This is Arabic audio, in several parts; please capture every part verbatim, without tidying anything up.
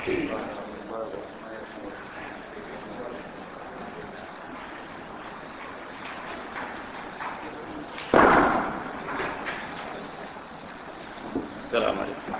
السلام عليكم.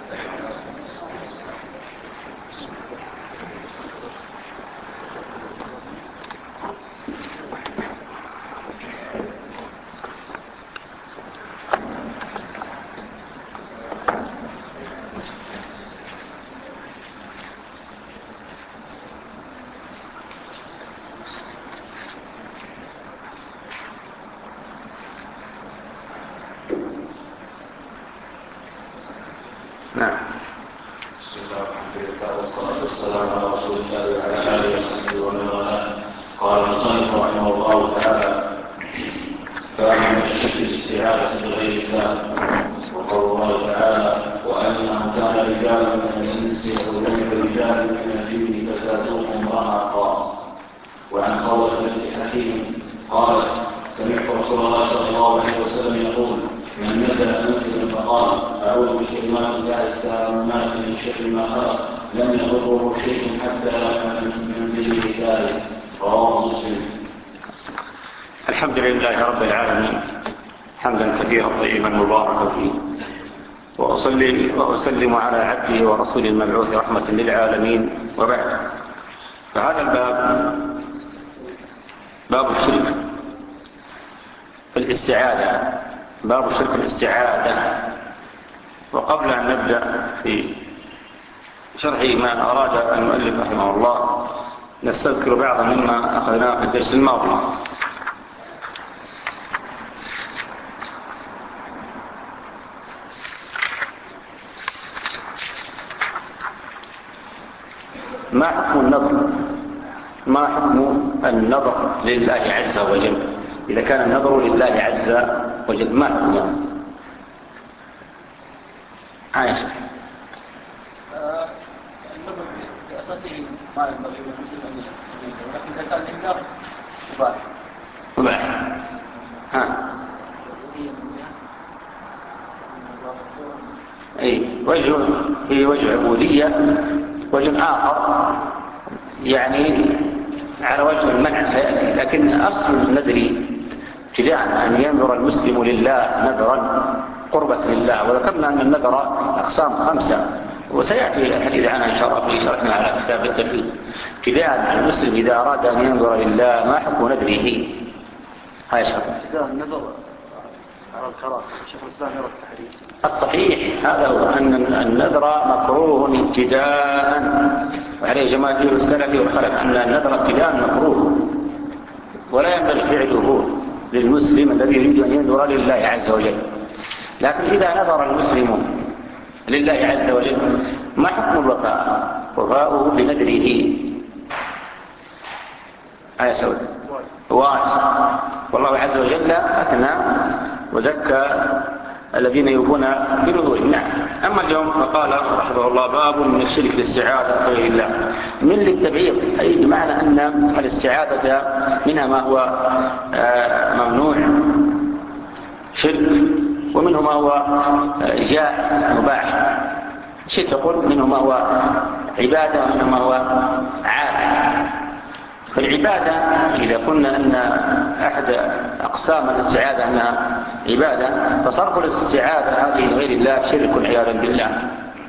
نعم. بسم الله الرحمن الرحيم والصلاة والسلام على رسول الله وعلى آله وصحبه ومن والاه. قال المصنف رحمه الله تعالى: فمن الشرك الاستعاذة بغير الله، وقول الله تعالى: وأنه كان رجال من الإنس يقولون رجال من الجن فزادوهم رهقا. وعن خولة بنت حكيم قالت: سمعت رسول الله صلى الله عليه وسلم يقول: من نزل منزلا فقال: أعوذ بكلمات الله التامات من شر ما خلق لم يضره شيء حتى من منزله ذلك. رواه مسلم. الحمد لله رب العالمين حمدا كثيرا طيبا مباركا فيه، وأصلي وأسلم على عبده ورسول المبعوث رحمة للعالمين. وبعد، فهذا الباب باب الشرك في الاستعاذة، باب شرك الاستعاذة. وقبل أن نبدأ في شرح ما أراد المؤلف رحمه الله نستذكر بعضا مما أخذناه في الدرس الماضي. ما حكم النظر ما حكم النظر لله عز وجل؟ إذا كان النظر لله عز وجل ما حكمه؟ عائشة. النظر بأساسه ما ينبغي للمسلم أن يشرك، ولكن إذا كان لله مباح. مباح. ها. أي وجه في وجه عبودية، وجه آخر يعني على وجه المنع سيأتي. لكن أصل النذر ابتداء أن ينذر المسلم لله نذرا قربة لله. وذكرنا أن النذر أقسام خمسة، وسيأتي الحديث عنها إن شاء الله في شرحنا على كتاب التوحيد. ابتداء المسلم إذا أراد أن ينذر لله ما حكم نذره؟ هاي شرح. ابتداء النذر على الكراهة. شيخ الإسلام يرى التحريم. الصحيح هذا هو أن النذر مكروه ابتداء، وعليه جماهير السلف والخلف أن النذر ابتداء مكروه، ولا ينبغي فعله للمسلم الذي يريد أن ينذر لله عز وجل. لكن إذا نذر المسلم لله عز وجل ما حكم الوفاء؟ وفاؤه بنذره آية سود واجب، والله عز وجل أثنى وزكى الذين يوفون بنذورهم. نعم. أما اليوم فقال رحمه الله: باب من الشرك الاستعاذة بغير الله، من للتبعيض، أي بمعنى أن الاستعاذة منها ما هو ممنوع شرك، ومنه ما هو جائز مباح شرك، يقول منه ما هو عبادة ومنه ما هو عادة. فالعبادة إذا قلنا أن أحد أقسام الاستعاذة أنها عبادة، فصرف الاستعاذة هذه لغير الله شرك عياذا بالله.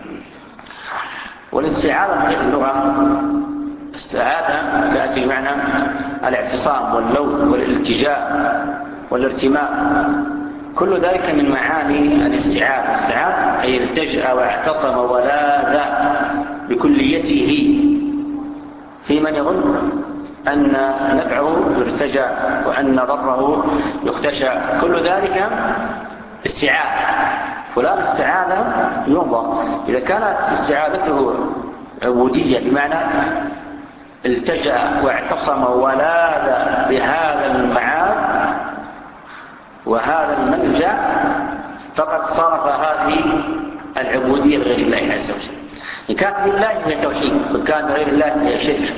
والاستعاذة من اللغة استعاذة تأتي بمعنى الاعتصام واللوذ والالتجاء والارتماء، كل ذلك من معاني الاستعاذة. الاستعاذة أي التجأ واعتصم ولاذ بكليته في من يظن أن نفعه يرتجى وأن ضره يختشى، كل ذلك استعاذة. فلان استعاذة ينظر إذا كانت استعاذته عبودية بمعنى التجأ واعتصم ولاذ بهذا المعاد وهذا الملجأ، فقد صرف هذه العبودية لغير الله عز وجل. إن كانت لله هي توحيد، وإن كانت غير الله هي شرك.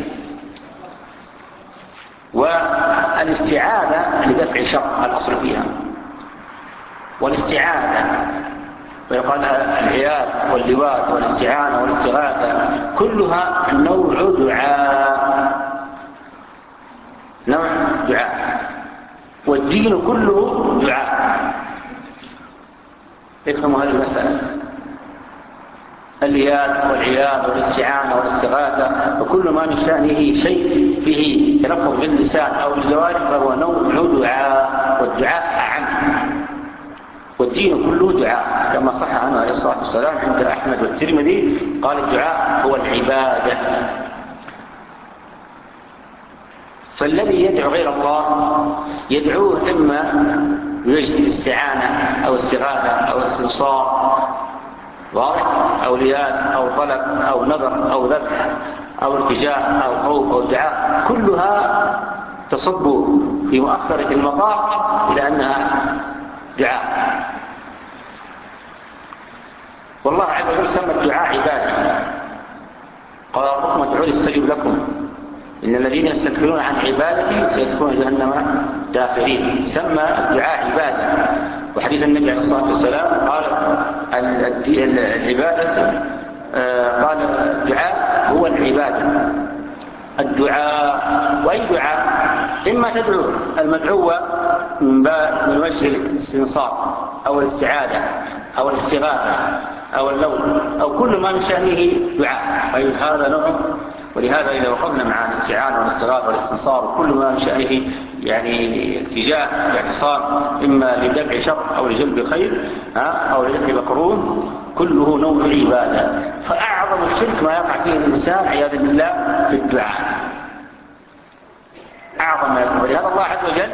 والاستعاذة لدفع شر الأصل فيها، والاستعاذة ويقال العياذ واللواء والاستعانة والاستغاثة كلها نوع دعاء، نوع دعاء، والدين كله دعاء. افهموا هذه المسألة. الياذ والعياذ والاستعانة والاستغاثة وكل ما من شأنه شيء فيه تلفظ باللسان أو بالجوارح فهو نوع دعاء، والدعاء أعم، والدين كله دعاء كما صح عنه عليه الصلاة والسلام عند أحمد والترمذي قال الدعاء هو العبادة. فالذي يدعو غير الله يدعوه إما بوجه الاستعانة أو استغاثة أو استنصار واضح، أو لياذ أو طلب أو نذر أو ذبح أو التجاء أو خوف أو دعاء، كلها تصب في مؤخرة المطاف إلى أنها دعاء. والله عز وجل سمى الدعاء عبادة، قال ربكم ادعوني استجب لكم إن الذين يستكبرون عن عبادتي سيدخلون جهنم داخرين. سمى الدعاء عبادة. وحديث النبي عليه الصلاة والسلام قال العبادة قال الدعاء هو العبادة. الدعاء وأي دعاء إما تدعو المدعو من وجه الاستنصار أو الاستعاذة أو الاستغاثة أو اللون أو كل ما من شأنه دعاء، أي هذا نوع. ولهذا إذا وقفنا مع الاستعانة والاستغاثة والاستنصار وكل ما من شأنه يعني اتجاه الاعتصام إما لدفع شر أو لجلب خير أو لدفع مكروه كله نوع عبادة. فأعظم الشرك ما يقع فيه الإنسان عياذا بالله في الدعاء، أعظم ما يقع. ولهذا الله عز وجل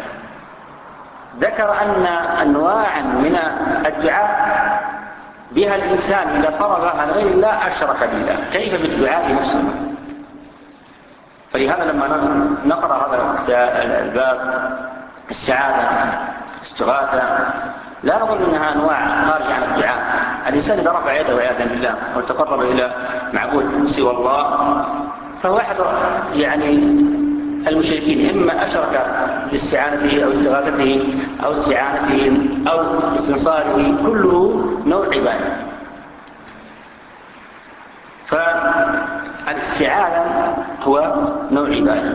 ذكر أن أنواعا من الدعاء بها الإنسان إذا صرف عن غير الله أشرك بالله، كيف بالدعاء نفسه. فلهذا لما نقرأ هذا الباب السعادة استغاثة لا نقول إنها أنواع خارجة عن الدعاء. الإنسان إذا رفع يده عياذا بالله وتقرب إلى معبود سوى الله فهو أحد يعني المشركين، إما أشرك باستعانته أو استغاثته أو استعانته أو استنصاره، كله نوع عبادة. فالاستعانة هو نوع عبادة.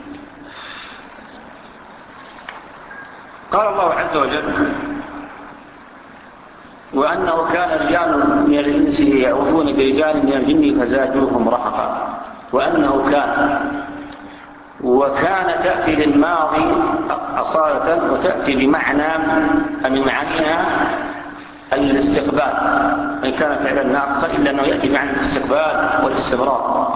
قال الله عز وجل وأنه كان رجال من الإنس يعوذون برجال من الجن فزادوهم رهقا. وأنه كان، وكان تأتي للماضي أصالة وتأتي بمعنى من معانيها الاستقبال، إن كان فعلا ناقصا إلا أنه يأتي بمعنى الاستقبال والاستمرار.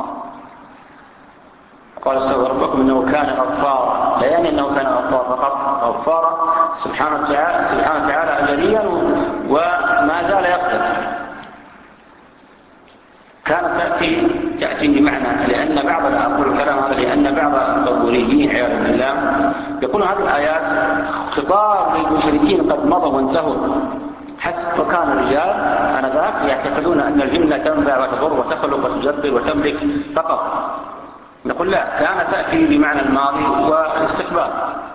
قال استغفر ربكم إنه كان غفارا، لا يعني أنه كان غفارا فقط، غفارا سبحانه وتعالى سبحانه وتعالى أجليا وما زال يقدر. كانت تأتي تأتي بمعنى، لأن بعض أقول الكلام هذا لأن بعض الضروريين عياذا بالله يقول هذه الآيات خطاب للمشركين قد مضوا وانتهوا حسب. فكان الرجال آنذاك يعتقدون أن الجن تنبع وتضر وتخلق وتجبر وتملك فقط. نقول لا، كانت تأتي بمعنى الماضي والاستقبال.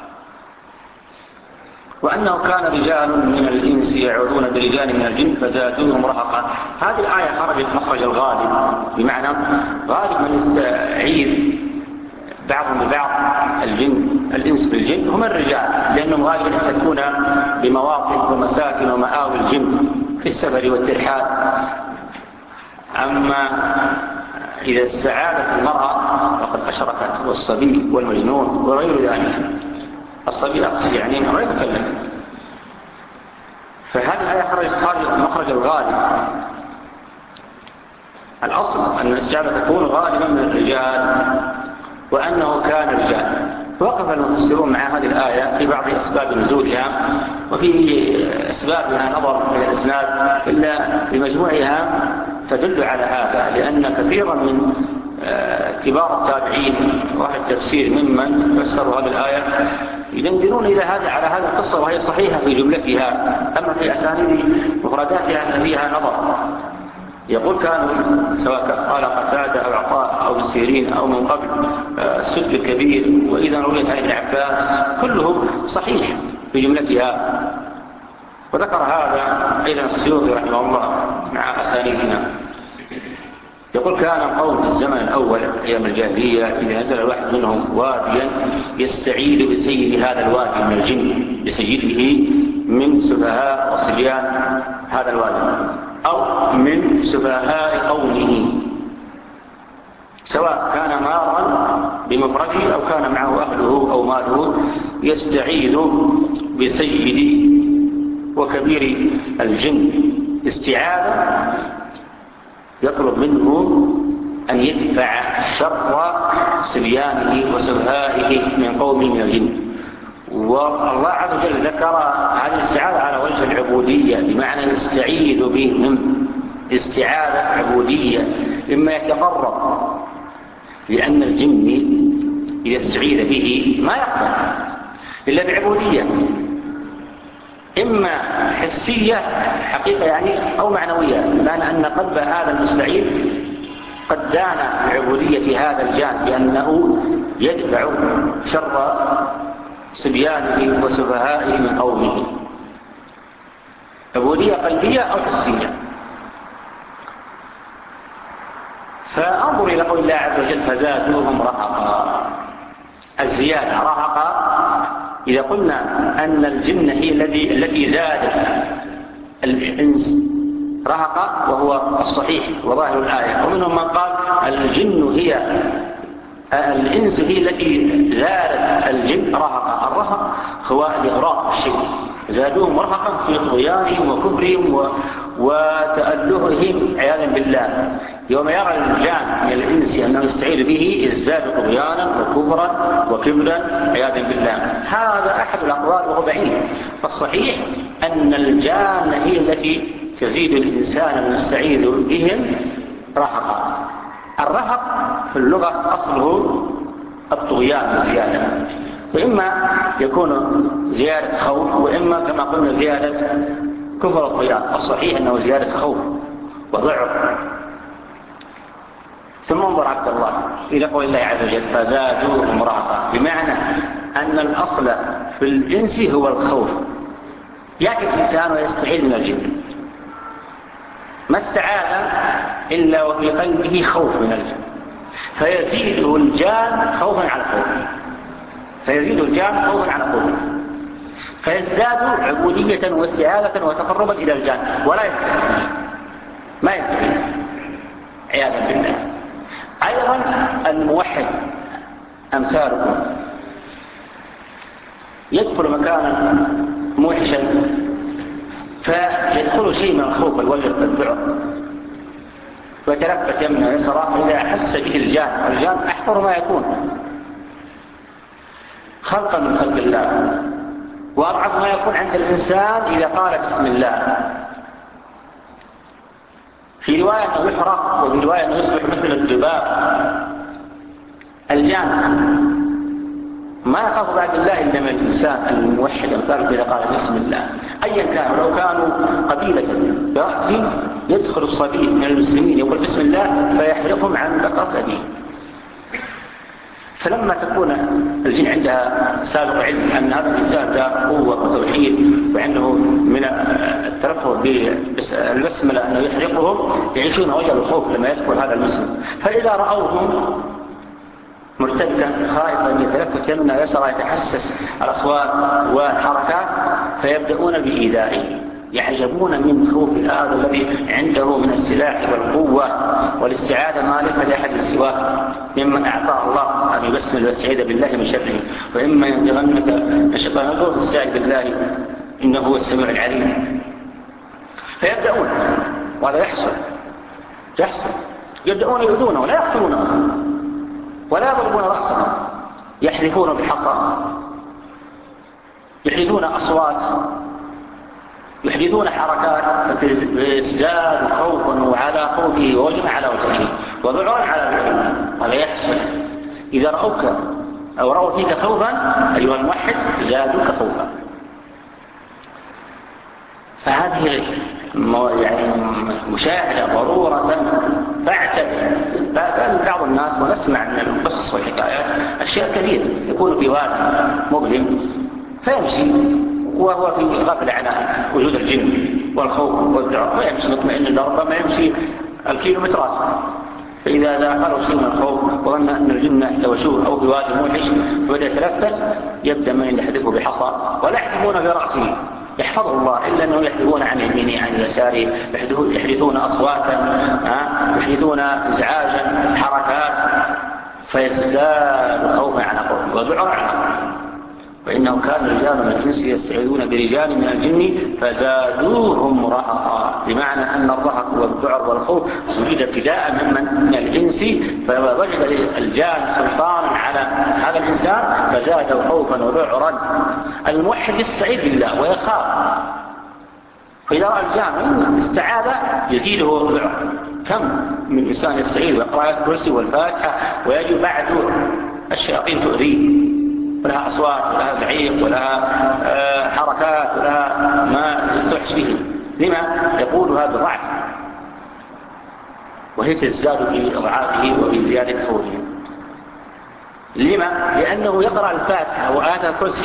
وأنه كان رجال من الإنس يعوذون برجال من الجن فزادوهم رهقا. هذه الآية خرجت مخرج الغالب، بمعنى غالب من يستعيذ بعضهم ببعض الجن الإنس بالجن هم الرجال، لأنهم غالبا يحتكون بمواطن ومساكن ومآوي الجن في السفر والترحال. أما إذا استعاذت المرأة فقد أشركت، والصبي والمجنون وغير ذلك. الصبي أقصد يعني ما يتكلم. فهذه الآية خرجت مخرج الغالب. الأصل أن الاستعاذة تكون غالبا من الرجال، وأنه كان رجال. وقف المفسرون مع هذه الآية في بعض أسباب نزولها، وفي أسبابها نظر إلى الإسناد، إلا بمجموعها تدل على هذا، لأن كثيرا من كبار التابعين واهل التفسير ممن فسروا هذه الآية يدندنون إلى هذا على هذه القصة، وهي صحيحة في جملتها، أما في أسانيد مفرداتها فيها نظر. يقول كانوا سواء قال قتادة أو عطاء أو سيرين أو من قبل السد الكبير، وإذا رويت عن ابن عباس كله صحيح في جملتها. وذكر هذا أيضا السيوطي رحمه الله مع أسانيدنا. يقول كان القوم في الزمن الأول أيام الجاهلية إذا نزل الواحد منهم واديا يستعيد بسيد هذا الوادي من الجن بسيده من سفهاء وصبيان هذا الوادي أو من سفهاء قومه، سواء كان مارا بمفرده أو كان معه أهله أو ماله، يستعيد بسيد وكبير الجن استعاذة يطلب منه أن يدفع شر صبيانه وسفهائه من قومه من الجن. والله عز وجل ذكر هذه الاستعاذة على وجه العبودية، بمعنى يستعيذ بهم استعاذة عبودية، إما يتقرب، لأن الجن إذا استعيذ به ما يقبل إلا بعبودية، إما حسية حقيقة يعني أو معنوية، بمعنى أن قلب هذا المستعيذ قد دان بعبودية هذا الجان بأنه يدفع شر صبيانه وسفهائه من قومه، عبودية قلبية أو حسية. فانظر إلى قول الله عز وجل فزادوهم رهقا. الزيادة رهقا، إذا قلنا أن الجن هي الذي التي زادت الإنس رهقا وهو الصحيح وظاهر الآية، ومنهم من قال الجن هي الإنس هي التي زادت الجن رهقا. الرهق هو الإغراق الشيء، زادوهم رهقا في طغيانهم وكفرهم وتألههم عياذا بالله. يوم يرى الجان من الإنس أنه يستعيذ به ازداد طغيانا وكفرا وكبرا عياذا بالله. هذا أحد الأقوال وهو بعيد، فالصحيح أن الجان هي التي تزيد الإنسان المستعيذ بهم رهقا. الرهق في اللغة أصله الطغيان الزيادة، وإما يكون زيادة خوف، وإما كما قلنا زيادة كفر الطغيان. الصحيح أنه زيادة خوف وضعف. ثم انظر عبد الله إلى قول الله عز وجل فزادوهم رهقا، بمعنى أن الأصل في الجنس هو الخوف. يأتي الإنسان ويستعيذ من الجن، ما استعاذ إلا وفي قلبه خوف من الجن، فيزيده الجان خوفا على خوف، فيزيد الجان خوفا على خوف، فيزداد عبودية واستعاذة وتقربا إلى الجان، ولا ينتهي، ما ينتهي عياذا بالله. أيضا الموحد أمثالكم يدخل مكانا موحشا فيدخل شيء من الخوف والوجل والذعر، ويتلفت يمنى ويسرى، فإذا أحس به الجان، الجان أحقر ما يكون خلقا من خلق الله، وأضعف ما يكون عند الإنسان إذا قال بسم الله. في رواية أنه يحرق، وفي رواية أنه يصبح مثل الذباب. الجان ما يخاف بعد الله إلا من الإنسان الموحد أمثاله إذا قال بسم الله، أيا كان، لو كانوا قبيلة برأس يدخل الصبي من المسلمين يقول بسم الله فيحرقهم عن بقرة أبيه. فلما تكون الجن عندها سابق علم أن هذا الإنسان ذا قوة وتوحيد وعنده من الترفه بالبسملة أنه يحرقهم، يعيشون وجل الخوف لما يدخل هذا المسلم. فإذا رأوهم مرتبكا خائفا يتلفت يمنى يسرى يتحسس الأصوات والحركات، فيبدأون بإيذائه، يعجبون من خوف هذا الذي عنده من السلاح والقوة والاستعاذة ما ليس لأحد سواه ممن أعطاه الله أن يبسمل ويستعيذ بالله من شره. وإما ينزغنك الشيطان يقول استعيذ بالله إنه هو السميع العليم. فيبدأون، وهذا يحصل يحصل يبدأون يؤذونه ولا يقتلونه ولا يضربون رأسه، يحرفون بالحصى، يحدثون أصوات، يحدثون حركات، فيزداد خوفا وعلى خوفه ووجمع على وجهه وذعرا على ذعره. هذا يحصل إذا رأوك أو رأوا فيك خوفا أيها الموحد زادوك خوفا. فهذه يعني مشاهدة ضرورة فاعتبر. بعض الناس ونسمع من القصص والحكايات أشياء كثيرة، يكون في واد مظلم فيمشي وهو في غفلة عن وجود الجن والخوف والذعر، ما يمشي مطمئن الأرض، ما يمشي الكيلومترات. فإذا دخلوا شيء من الخوف وظن أن الجن يحتوشوه أو بوادي موحش وبدأ يتلفت، يبدأ من يحدثه بحصى ولا يحدثون برأسه يحفظه الله، إلا أنهم يحدثون عن يمينه عن يساره، يحدثون أصواتا، يحدثون إزعاجا، حركات، فيزداد خوفا على خوف وذعر على خوف. وإنه كان رجال من الإنس يستعيذون برجال من الجن فزادوهم رهقا، بمعنى أن الرهق والذعر والخوف وجد ابتداء ممن من الإنس، فوجد الجان سلطانا على هذا الإنسان فزاده خوفا وذعرا. الموحد يستعيذ بالله ويخاف، فإذا رأى الجان استعاذ يزيده ذعر. كم من إنسان يستعيذ ويقرأ آية الكرسي والفاتحة ويجي بعد الشياطين تؤذيه، ولها أصوات ولها زعيق ولها حركات ولها ما يستوحش به. لما يقولها بضعف، وهي تزداد في أضعافه وفي زيادة خوفه. لما؟ لأنه يقرأ الفاتحة وآية الكرسي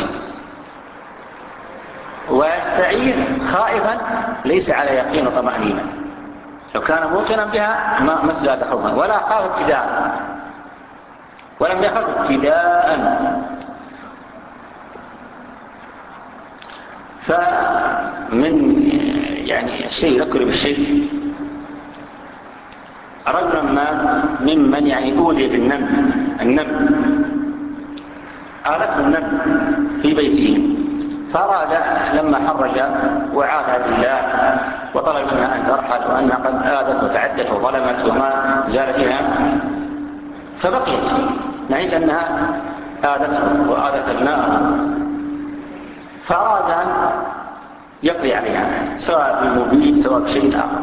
ويستعيذ خائفا ليس على يقين وطمأنينة. لو كان موقنا بها ما ازداد خوفا ولا خاف ابتداء ولم يخف ابتداء. فمن يعني الشيء يذكر بالشيء رجلا ما ممن يعني أولي بالنمل النمل آلته النمل في بيته، فأراد لما خرج وعاذ بالله وطلب منها أن ترحل وأنها قد آذت وتعدت وظلمت وما زال بها، فبقيت نعيد أنها آذته وآذت ابنائه، فأراد أن يقضي عليها سواء بالمبيد سواء بشيء آخر.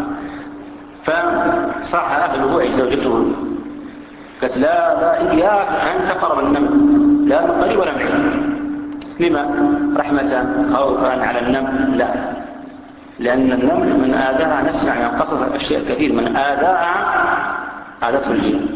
فصاح أهله أي زوجته قالت لا لا إياك أن تقرب النمل، لا من قريب ولا بعيد. لما؟ رحمة خوفا على النمل؟ لا، لأن النمل من آذاها نسمع من قصص الأشياء الكثير من آذاها آذته الجن.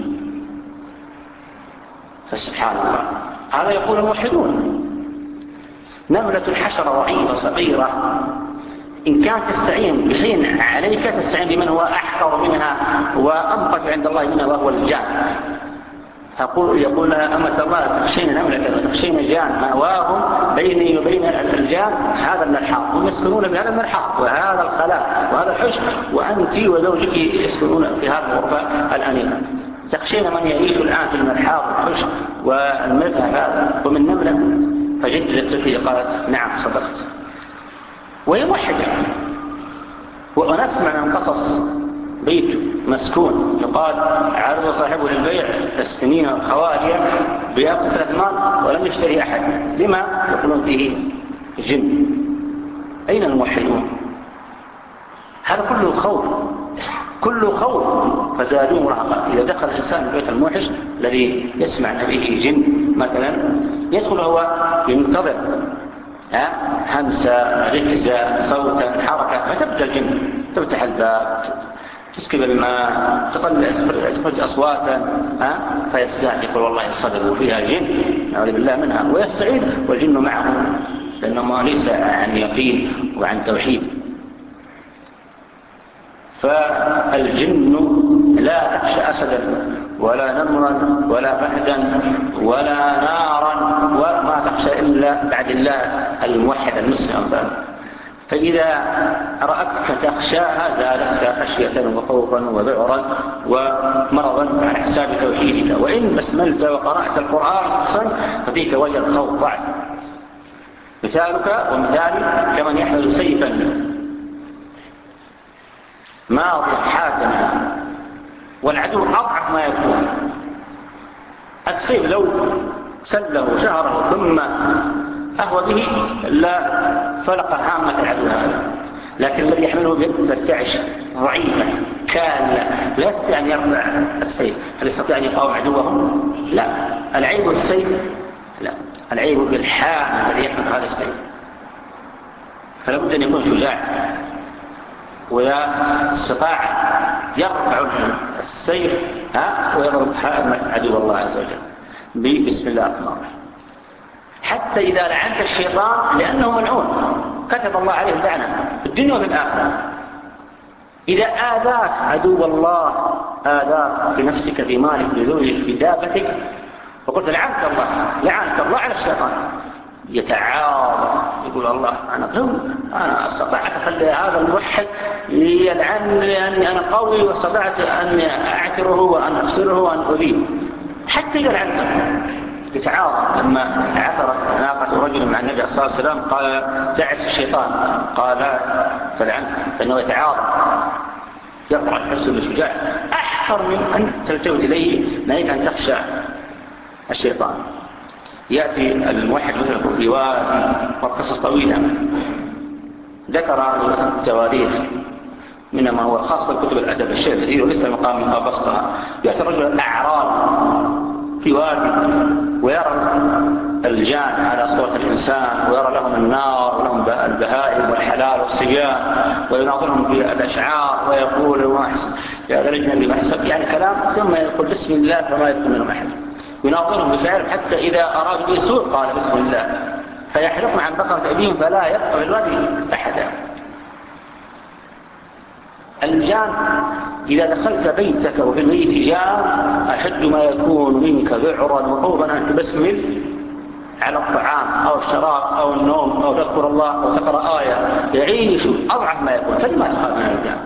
فسبحان الله هذا يقول الموحدون. نملة الحشرة ضعيفة صغيرة، إن كانت تستعين بشيء عليك تستعين بمن هو أحقر منها وأنقذ عند الله منها وهو الجان. يقول يقول لها أمة الله تخشين نملة وتخشين جان مأواهم بيني وبين الجان هذا الملحاق، هم يسكنون بهذا الملحاق وهذا الخلاء وهذا الحجر، وأنت وزوجك يسكنون في هذه الغرفة الأنيقة. تخشين من يعيش الآن في الملحاق والحجر والمذهب هذا ومن نملة؟ فجدت تلك قالت نعم صدقت. وهي موحدة. ونسمع من قصص بيت مسكون يقال عرض صاحبه للبيع السنين الخوالية بأقصى الأثمان ولم يشتري أحد. لما؟ يقولون فيه جن. أين الموحدون؟ هذا كله خوف، كله خوف فزادوه رهقا. إذا دخل الإنسان بيت الموحش الذي يسمع به جن مثلا يدخل هو ينتظر همسة ركزة صوتا حركة، فتبدأ الجن تفتح الباب تسكب الماء تخرج أصواتا فيستهزئ يقول والله صدقوا فيها جن نعوذ بالله منها ويستعيذ والجن معهم، لأنه ليس عن يقين وعن توحيد. فالجن لا تخشى أسدا ولا نمرا ولا فهدا ولا نارا وما تخشى إلا بعد الله الموحد المسلم. فإذا رأتك تخشاها زادتك خشية وخوفا وذعرا ومرضا على حساب توحيدك. وإن بسملت وقرأت القرآن أحسن ففيك وجه الخوف ضعف. مثالك ومثال كمن يحمل سيفا ماضي حاكما والعدو أضعف ما يكون. السيف لو سله شهره ثم أهوى به لا فلق هامة العدو هذا، لكن الذي يحمله بيد ترتعش ضعيفة كاملة لا يستطيع أن يرفع السيف. هل يستطيع أن يقاوم عدوه؟ لا. العيب بالسيف؟ لا، العيب بالحامل الذي يحمل هذا السيف. فلا بد أن يكون شجاع ولا استطاع يرفع السيف ها ويضرب حامة عدو الله عز وجل بسم الله الرحمن الرحيم. حتى إذا لعنت الشيطان لأنه ملعون كتب الله عليه اللعنة في الدنيا وفي الآخرة. إذا آذاك عدو الله، آذاك بنفسك، في مالك، بذوجك، بدابتك، وقلت لعنت الله، لعنت الله على الشيطان، يتعاظم يقول الله أنا ظلم، أنا استطعت أخلي هذا الموحد يلعني لأني أنا قوي واستطعت أن أعتره وأن أخسره وأن أذيه، حتى إذا لعنته يتعاظم. لما عثرت ناقة رجل مع النبي صلى الله عليه وسلم قال دعس الشيطان، قال لا فلعنت، فإنه يتعاظم يقرأ نفسه بالشجاع أحقر من أن تلتفت إليه ناهيك أن تخشى الشيطان. يأتي الموحد مثل في وادي وقصص طويلة ذكر التواريخ منما هو خاصة كتب الأدب الشيء الكثير ولسه مقام من قبضتها. يأتي الرجل الأعراب في وادي ويرى الجان على صورة الإنسان ويرى لهم النار ولهم البهائم والحلال والصيام ويناظرهم بالأشعار ويقول ما أحسن يا ذا الجن ما أحسن يعني كلام، ثم يقول بسم الله فما يكون منهم أحد، يناظرهم بشعر حتى إذا أراد به سوء قال بسم الله، فيحلقن عن بقرة أبيهم فلا يبقى في الوادي أحدا. الجان إذا دخلت بيتك وفي البيت جان أحد ما يكون منك ذعرا وقوبا أن تبسمل على الطعام أو الشراب أو النوم أو تذكر الله أو تقرأ آية يعيش أضعف ما يكون، فلما تخاف من الجان؟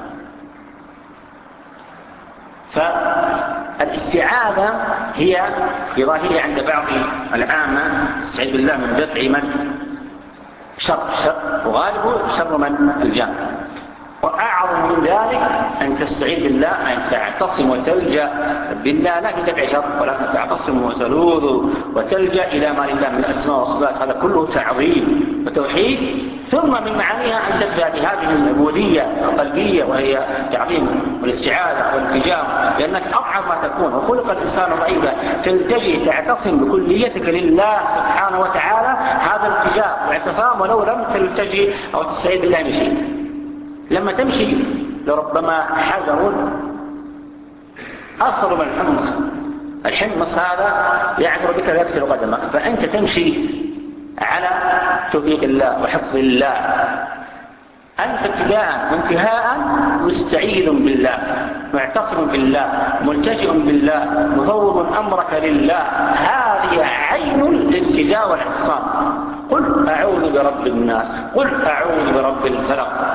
فالاستعاذة هي في ظاهرها عند بعض العامة استعيذ بالله من دفع من شر شر وغالبه شر من الجان. وأعظم من ذلك أن تستعيذ بالله، أن تعتصم وتلجأ بالله لا في دفع شر ولكن تعتصم وتلوذ وتلجأ إلى ما لله من الأسماء والصفات، هذا كله تعظيم وتوحيد. ثم من معانيها أن تدفع بهذه العبودية القلبية وهي تعظيم والاستعاذة والالتجام، لأنك أضعف ما تكون وخلق الإنسان ضعيفا، تلتجي تعتصم بكليتك لله سبحانه وتعالى، هذا الالتجاء واعتصام ولو لم تلتجي أو تستعيذ بالله من شيء. لما تمشي لربما حجر أصغر من الحمص، الحمص هذا يعثر بك ويكسر قدمك، فأنت تمشي على توفيق الله وحفظ الله، أنت ابتداء وانتهاء مستعيذ بالله معتصم بالله ملتجئ بالله مفوض أمرك لله، هذه عين الالتجاء والاعتصام. قل أعوذ برب الناس، قل أعوذ برب الفلق.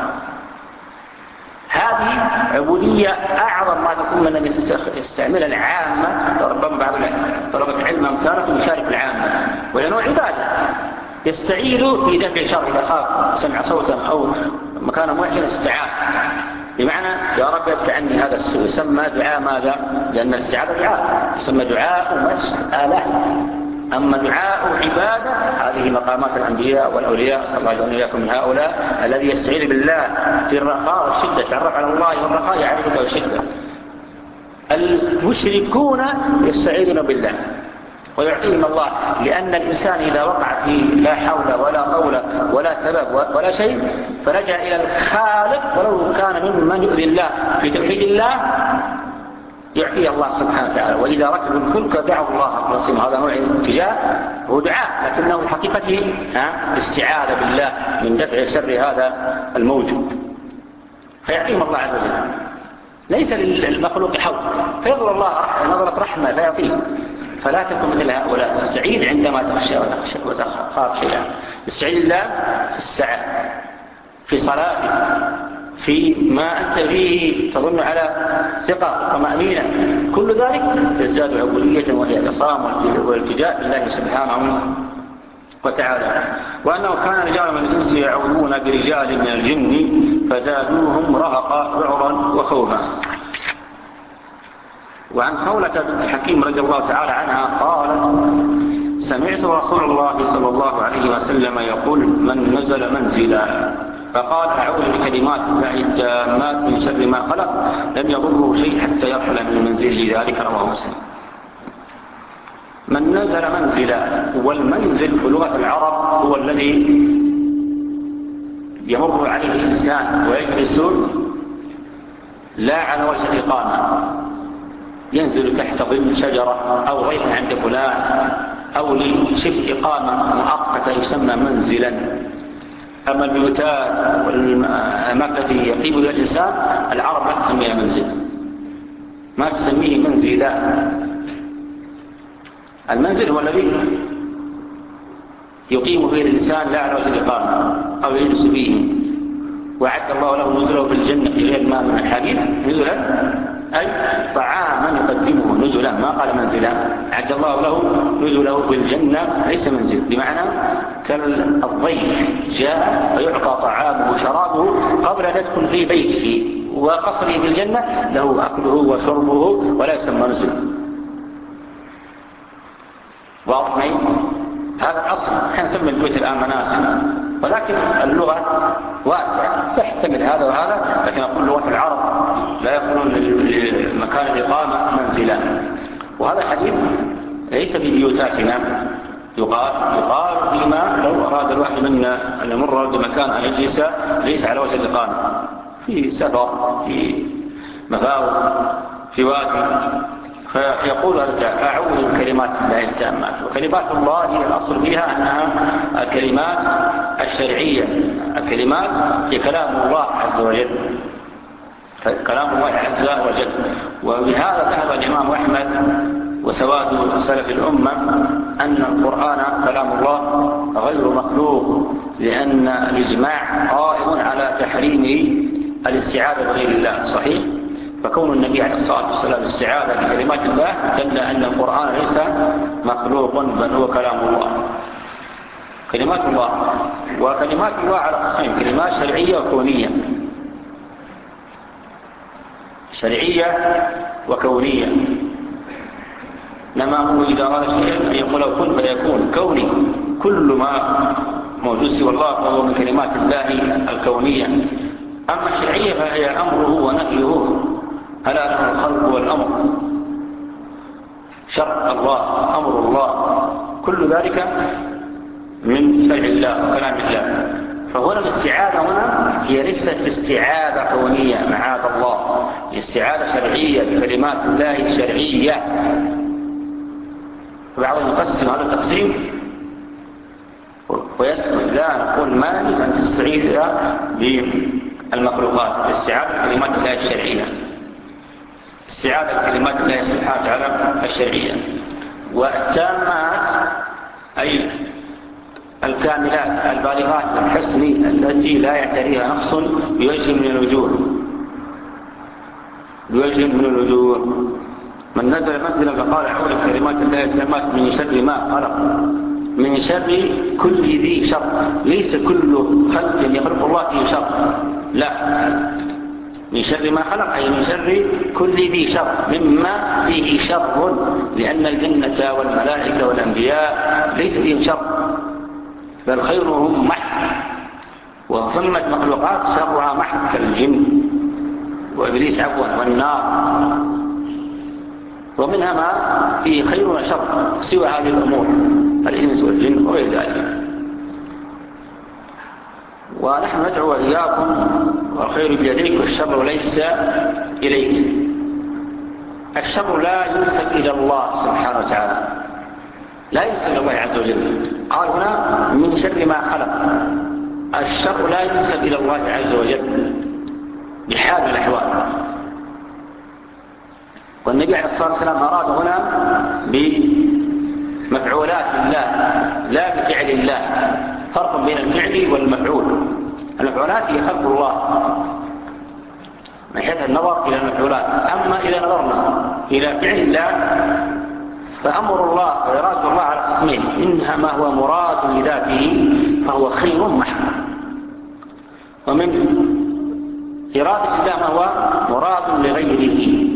هذه عبودية أعظم ما تكون من أن يستعمل العامة، ربما بعض طلبة العلم أمثالكم يشارك العامة، ولأنه عبادة يستعيذ في دفع شر، إذا خاف سمع صوتا أو مكان موحد استعاذ، بمعنى يا رب يدفع عني هذا السوء، يسمى دعاء ماذا؟ لأن الاستعاذة دعاء، يسمى دعاء مسألة. أما دعاء عبادة هذه مقامات الأنبياء والأولياء، صلى الله عليه وسلم من هؤلاء الذي يستعيذ بالله في الرخاء والشدة، تعرف على الله في الرخاء يعرفك والشدة. المشركون يستعيذون بالله ويعطيهم الله، لأن الإنسان إذا وقع في لا حول ولا قول ولا سبب ولا شيء فرجع إلى الخالق ولو كان ممن يؤذي الله في توحيد الله يعطيه الله سبحانه وتعالى. وإذا ركبوا الفلك دعوا الله مخلصين، هذا نوع الالتجاء هو دعاء، لكنه في حقيقته استعاذة بالله من دفع شر هذا الموجود، فيعطيهم الله عز وجل. ليس للمخلوق حول، فينظر الله نظرة رحمة فيعطيه. فلا تكن مثل هؤلاء، تستعيذ عندما تخشى وتخاف شيئا. استعيذ الله في السعة، في صلاتك، في ما أنت فيه تظن على ثقة ومأمينة، كل ذلك يزداد عبودية وهي اعتصام والالتجاء بالله سبحانه وتعالى. وأنه كان رجال من الإنس يعوذون برجال من الجن فزادوهم رهقا رعبا وخوفا. وعن خولة بنت حكيم رضي الله تعالى عنها قالت: سمعت رسول الله صلى الله عليه وسلم يقول: من نزل منزلا فقال أعوذ بكلمات الله التامات من شر ما خلق لم يضره شيء حتى يرحل من منزله، ذلك رواه مسلم. من نزل منزلا، والمنزل في لغة العرب هو الذي يمر عليه الإنسان ويجلس لا على وجه الإقامة، ينزل تحت ظل شجرة أو غير عند فلان أو لشبه إقامة مؤقتة يسمى منزلا. أما البيوتات والأماكن التي يقيم بها الإنسان العرب لا تسميها منزل، ما تسميه منزلا. المنزل هو الذي يقيم فيه الإنسان لا على وجه الإقامة أو يجلس فيه. وعد الله له نزله في الجنة في غير ما من الحديث نزلا أي طعاما يقدمه نزلا، ما قال منزلا. عد الله له نزله في الجنة ليس منزل، بمعنى كالضيف جاء فيعطى طعامه وشرابه قبل أن يدخل في بيته، وقصره في الجنة له أكله وشربه ولا يسمى منزل. واضح معي؟ هذا الأصل. نحن نسمي البيوت الآن منازل، ولكن اللغة واسعة تحتمل هذا وهذا، لكن أقول لغة العرب لا يقولون لمكان الإقامة منزلا. وهذا حديث ليس في بيوتاتنا، يقال يقال فيما لو أراد الواحد منا أن يمر بمكان أن يجلس ليس على وجه الإقامة، في سفر، في مفاوز، في وادي، فيقول أعوذ بكلمات الله التامات. وكلمات الله هي الأصل فيها أنها الكلمات الشرعية. الكلمات هي كلام الله عز وجل، كلام الله عز وجل. وبهذا ذهب الإمام أحمد وسواد سلف الأمة أن القرآن كلام الله غير مخلوق، لأن الإجماع قائم على تحريم الاستعاذة بغير الله. صحيح؟ فكون النبي عليه الصلاة والسلام الاستعاذة بكلمات الله دل أن القرآن ليس مخلوق بل هو كلام الله، كلمات الله. وكلمات الله على قسمين: كلمات شرعية وكونية. شرعية وكونية. لما هو إذا أراد شيئا أن يقول كن فيكون. كوني كل ما موجود سوى الله فهو من كلمات الله الكونية. أما الشرعية فهي أمره ونهيه، ألا له الخلق والأمر، شرع الله، أمر الله، كل ذلك من شرع الله وكلام الله. فهنا الاستعاذة هنا هي ليست استعاذة كونية معاذ الله، استعاذة شرعية بكلمات الله الشرعية. فبعضهم يقسم هذا التقسيم ويسكت، لا نقول ما يجب أن تستعيذ بالمخلوقات، الاستعاذة بكلمات الله الشرعية، استعاذة بكلمات الله سبحانه وتعالى الشرعية. والتامات أي الكاملات البالغات الحسن التي لا يعتريها نقص بوجه من الوجوه، بوجه من الوجوه. من نزل منزلا فقال أعوذ بكلمات الله التامات من شر ما خلق، من شر كل ذي شر. ليس كل خلق يخلق الله فيه شر، لا، من شر ما خلق أي من شر كل ذي شر مما فيه شر، لأن الجنة والملائكة والأنبياء ليس فيهم شر بل خيرهم محض، وثمة مخلوقات شرها محض كالجن وإبليس عفوا والنار، ومنها ما فيه خير وشر سوى هذه الأمور الإنس والجن وغير ذلك. ونحن ندعو إياكم والخير بيديك والشر ليس إليك. الشر لا ينسب إلى الله سبحانه وتعالى، لا ينسب إلى الله عز وجل. قال هنا من شر ما خلق، الشر لا ينسب إلى الله عز وجل بحال من الأحوال. والنبي عليه الصلاة والسلام أراد هنا بمفعولات الله لا بفعل الله، فرق بين الفعل والمفعول. المفعولات هي خلق الله من حيث النظر إلى المفعولات، أما إذا نظرنا إلى فعل الله فأمر الله وإرادة الله على قسمين: منها ما هو مراد لذاته فهو خير محض، ومن إرادة الله ما هو مراد لغيره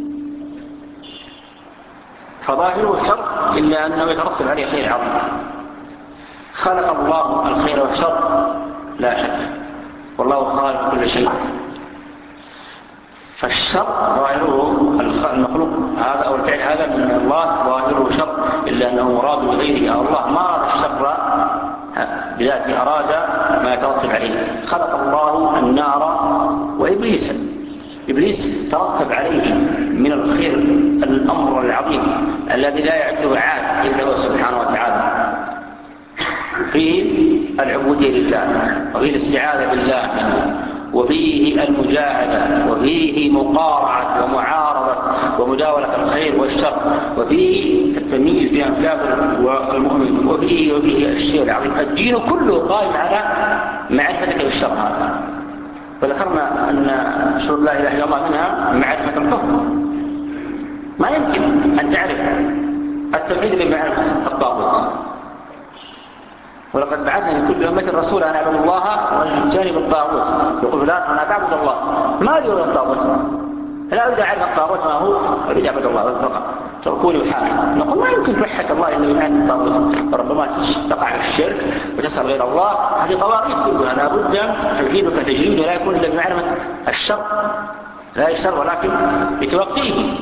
فظاهره الشر إلا أنه يترتب عليه خير عظيم. خلق الله الخير والشر لا شك، والله خالق كل شيء. فالشر ظاهره المخلوق هذا أو الفعل هذا من الله ظاهره شر، إلا أنه مراد بغيره. الله ما أراد الشر بذاته، أراد ما يترتب عليه. خلق الله النار وإبليس، إبليس ترتب عليه من الخير الأمر العظيم الذي لا يعده عاد إلا هو سبحانه وتعالى. فيه العبودية لله، وفيه الاستعاذة بالله منه، وفيه المجاهدة، وفيه مقارعة ومعارضة ومداولة الخير والشر، وفيه التمييز بين الكافر والمؤمن، وفيه وفيه الشيء العظيم. الدين كله قائم على معرفة الشر هذا. وذكرنا أن شروط لا إله إلا الله منها معرفة الكفر. ما يمكن أن تعرف التوحيد إلا بمعرفة الطاغوت. ولقد بعثنا لكل أمة رسولا أن اعبدوا الله واجتنبوا الطاغوت. يقول لا أنا أعبد الله، ما أريد الطاغوت، لا أريد أعرف الطاغوت ما هو، أريد أعبد الله فقط. تركوني وحالي. نقول ما يمكن توحد الله إلا بمعرفة الطاغوت. ربما تقع في الشرك وتسأل غير الله، هذه طواغيت كلها لا بد توحيدك تجريد ولا يكون إلا بمعرفة الشر، لا الشر ولكن بتوقيه.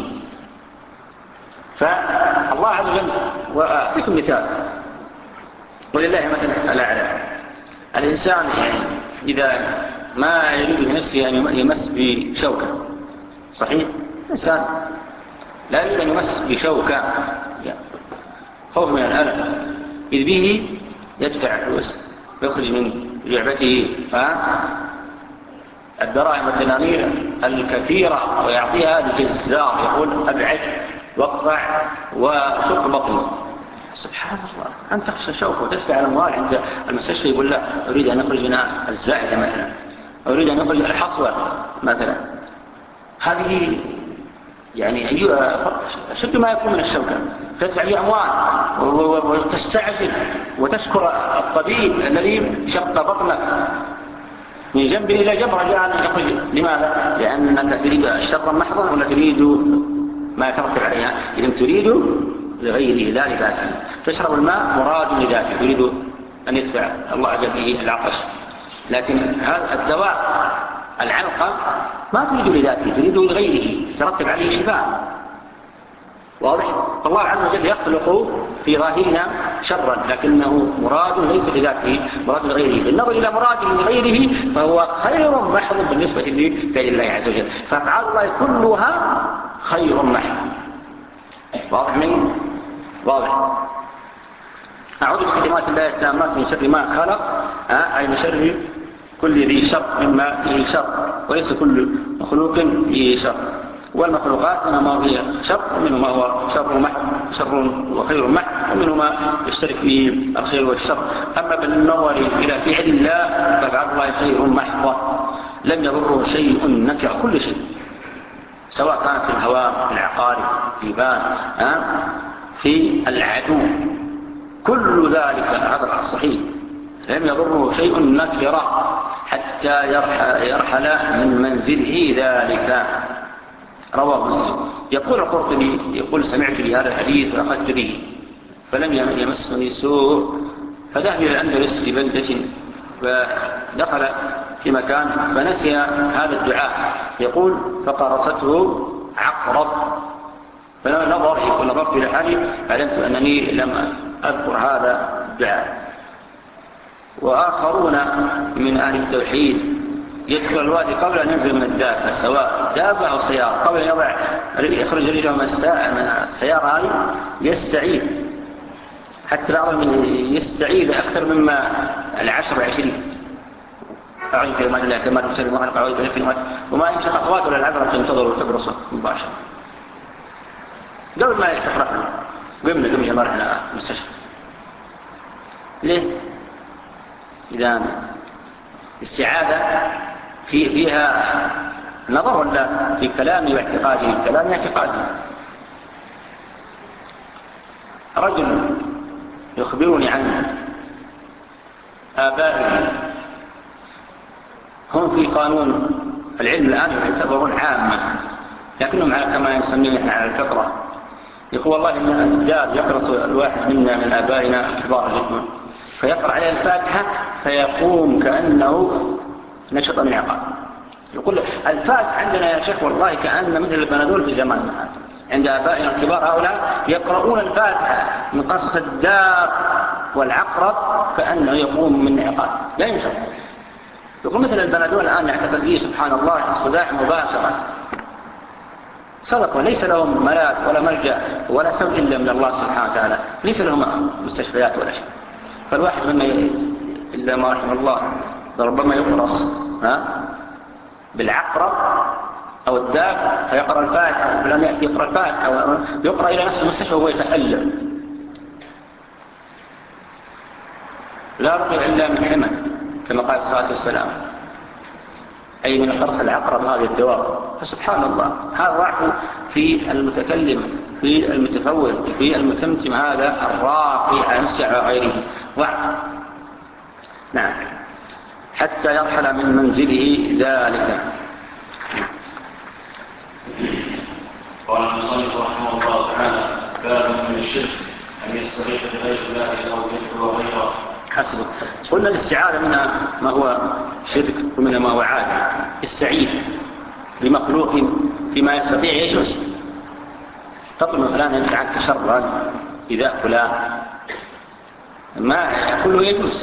فالله عز وجل، وأعطيكم مثال ولله مثلا الأعلى. الإنسان يعني إذا ما يريد بنفسه أن يمس بشوكة، صحيح؟ الإنسان لا يريد أن يمس بشوكة خوف من الألم، إذ به يدفع فلوس ويخرج من لعبته الدراهم والدنانير الكثيرة ويعطيها لجزار يقول أبعد واقطع وشق بطني. سبحان الله، أن تخشى شوكة وتدفع الأموال عند المستشفى يقول لا أريد أن أخرج منها الزائدة مثلا، أريد أن أخرج الحصوة مثلا. هذه يعني أيها أشد ما يكون من الشوكة، تدفع فيها أموال وتستعجل وتشكر الطبيب الذي شق بطنك من جنب إلى جنب رجاء أن يخرج. لماذا؟ لأنك تريد الشر محضا ولا تريد ما يترتب عليها. إذا تريد لغيره لا لذاته. تشرب الماء مراد لذاته، تريد أن يدفع الله عز وجل العطش. لكن هذا الدواء العلقة ما تريد لذاته، تريد لغيره ترتب عليه شفاء. واضح؟ فالله عز وجل يخلق في ظاهرنا شرا لكنه مراد ليس لذاته، مراد لغيره. بالنظر إلى مراده لغيره فهو خير محض بالنسبة لفعل الله عز وجل. فأفعال الله كلها خير محض. واضح منه؟ واضح. أعوذ بكلمات الله التامات من شر ما خلق، أي من شر كل ذي شر مما فيه شر، وليس كل مخلوق فيه شر. والمخلوقات منها ما هي شر ومنه ما هو شر محض، شر وخير محض، ومنه ما يشترك فيه الخير والشر. أما بالنظر إلى فعل الله ففعل الله خير محض، لم يضره شيء نكر كل شيء، سواء كان في الهواء، في العقارب، في الجبال، في العدو، كل ذلك هذا الصحيح لم يضره شيء نكر حتى يرحل من منزله ذلك. رواه مسلم. يقول القرطبي يقول سمعت بهذا الحديث وأخذت به فلم يمسني سوء، فذهب إلى الأندلس في بلدة فدخل في مكان فنسي هذا الدعاء. يقول فقرصته عقرب، فلما نظر يقول نظرت إلى حالي علمت أنني لم أذكر هذا الدعاء. وآخرون من أهل التوحيد يدخل الوادي قبل أن ينزل من الدابة، سواء دابة أو سيارة، قبل أن يضع يخرج رجله من السيارة هذه يستعيد، حتى بعضهم يستعيد أكثر مما العشر عشرين. أعوذ بكلمات الله كما تسلم وخلق أعوذ بكلمات وما يمشي خطوات ولا العذرة تنتظر وتبرص مباشرة قبل ما يتفرحنا. قمنا قمنا ما رحنا مستشفى. ليه؟ إذا السعادة في فيها نظر ولا في كلامي واعتقادي؟ كلامي واعتقادي. رجل يخبرني عن آبائه هم في قانون العلم الآن يعتبرون عامة لكنهم على كما يسمون احنا على الفطرة. يقول والله إن الدار يقرص الواحد منا من آبائنا كبار جدا فيقرأ عليه الفاتحة فيقوم كأنه نشط من عقاب. يقول الفاتحة عندنا يا شيخ والله كأن مثل البنادول في زماننا عند آبائنا الكبار هؤلاء يقرؤون الفاتحة من قصة الدار والعقرب كأنه يقوم من عقاب لا ينشط. يقول مثل البنادول الآن يعتقد فيه سبحان الله الصداع مباشرة. صدقوا ليس لهم ملاذ ولا ملجأ ولا سوء إلا من الله سبحانه وتعالى، ليس لهم مستشفيات ولا شيء. فالواحد منا إلا ما رحم الله ربما يقرص ها بالعقرب أو الداب فيقرأ الفاتحة ولم يأتي يقرأ الفاتحة أو يقرأ إلى نفس المستشفى وهو يتألم. لا رقي إلا من حمى كما قال صلى الله عليه وسلم، أي من قرص العقرب هذه الدواء. فسبحان الله هذا ضعف في المتكلم في المتفوه في المتمتم، هذا الراقي عن نفسه على غيره ضعف. نعم حتى يرحل من منزله ذلك. قال المصنف رحمه الله تعالى: باب من الشرك أن يستغيث بغير الله أو يدعو غيره. حسبك. قلنا الاستعاذة منها ما هو شرك ومنها ما هو عادة. استعيذ بمخلوق فيما يستطيع يجوز. تطلب فلان أنت عنك شرا إذا فلان ما كله يجوز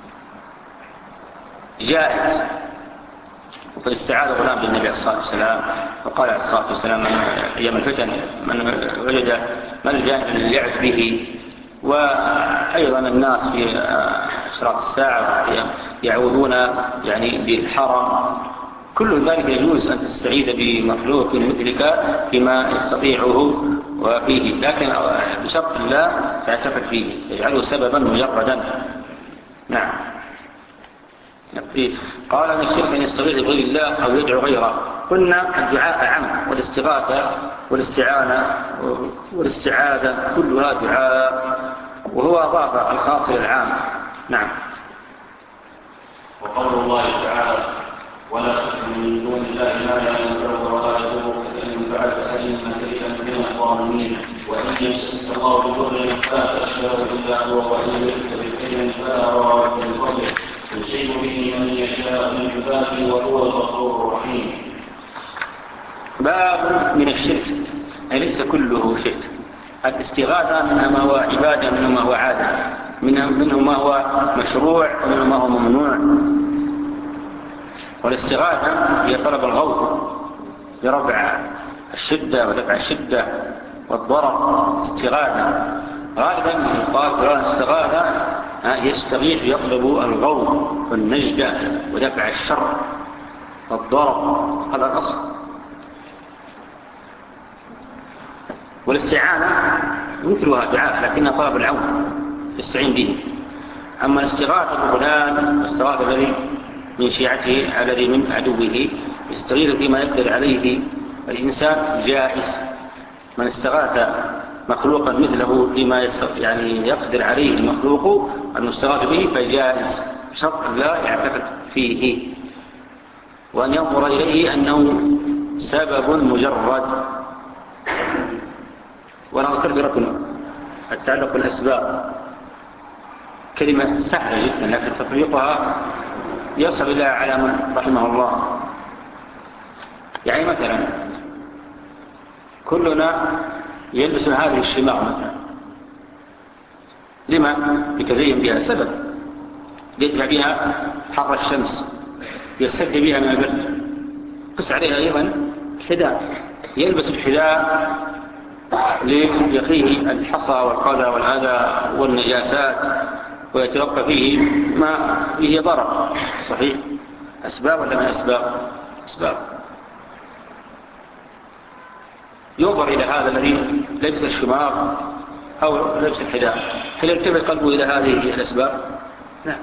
جائز. وقد استعاذ غلام بالنبي عليه الصلاة والسلام وقال عليه الصلاة والسلام أيام الفتن من وجد ملجأ للعب به. وأيضا الناس في أشراط الساعة يعودون يعني بالحرم، كل ذلك يجوز أن تستعيذ بمخلوق مثلك فيما يستطيعه وفيه، لكن بشرط لا تعتقد فيه، يجعله سببا مجردا. نعم. قال أن الشرك أن يستغيث بغير الله أو يدعو غيره. قلنا الدعاء عام، والاستغاثة والاستعانة والاستعاذة كلها دعاء، وهو أضاف الخاص للعام. نعم. وقول الله تعالى: ولا تدعوا من دون الله ما لا ينفعك ولا يضرك فإن فعلت فإنك إذا من الظالمين. وإن يمسسك الله بضر فلا تخشاه إلا هو، وإن يردك بالخير فلا راد من فضله يصيب به من يشاء من عباده وهو الغفور الرحيم. باب من الشرك أي ليس كله شرك. الاستغاثة منها ما هو عبادة، منه ما هو عادة، منه ما هو مشروع ومنه ما هو ممنوع. والاستغاثة هي طلب الغوث لرفع الشدة ودفع الشدة والضرر. استغاثة غالبا يقال فلان استغاثة يستغيث يطلب الغوث والنجدة ودفع الشر والضرر، هذا الأصل. والاستعانة مثلها دعاء لكنها طلب العون تستعين به. أما الاستغاثة بفلان الاستغاثة الذي من شيعته على الذي من عدوه يستغيث فيما يقدر عليه الإنسان جائز. من استغاث مخلوقا مثله فيما يعني يقدر عليه المخلوق المستغاث به فجائز، شرط لا يعتقد فيه، وأن ينظر إليه أنه سبب مجرد. وأنا ذكرت لكم التعلق بالأسباب كلمة سهلة جدا، لكن تطبيقها يصل إلى على من رحمه الله. يعني مثلا كلنا يلبس هذه الشماغ مثلا، لما؟ يتزين بها سبب، يدفع بها حر الشمس، يستد بها من البرد. قس عليها أيضا حذاء، يلبس الحذاء ليقيه الحصى والقذى والأذى والنجاسات ويتلقى فيه ما فيه ضرر. صحيح؟ أسباب ولا من أسباب؟ أسباب. ينظر إلى هذا الذي لبس الشماغ أو لبس الحذاء، هل يلتفت قلبه إلى هذه الأسباب؟ لا.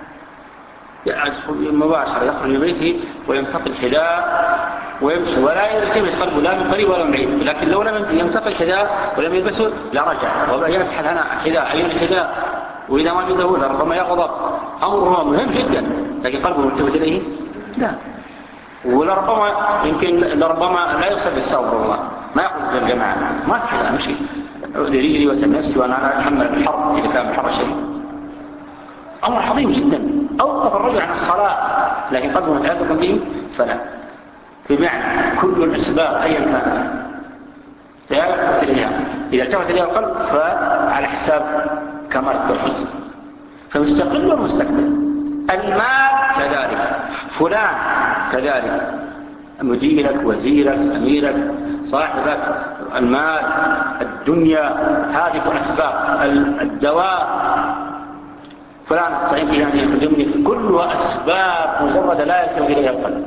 مباشرة يخرج من بيته ويمتقي الحذاء ويمشي، ولا يلتفت قلبه لا من قريب ولا من بعيد. لكن لو لم يمتقي الحذاء ولم يلبسه لرجع ويبحث عن حذاء، أين الحذاء؟ وإذا ما جده لربما يغضب. أمره مهم جدا، لكن قلبه ملتفت إليه لا. ولربما يمكن لربما لا يصل بالصبر، الله ما يقول للجماعة ما كذا أمشي لرجلي وتم نفسي وأنا أتحمل الحر إذا كان الحر شديد. أمر عظيم جدا. أوقف الرجل عن الصلاة لكن قلبه متعلق به فلا. بمعنى كل الأسباب أيا كانت تلتفت إليها، إذا التفت إليها القلب فعلى حساب كمال التوحيد، فمستقل ومستقبل. المال كذلك، فلان كذلك، مديرك وزيرك أميرك صاحبك، المال الدنيا هذه أسباب. الدواء فلان استعين به أن يخدمني، كلها أسباب مجردة لا يلتفت إليها القلب.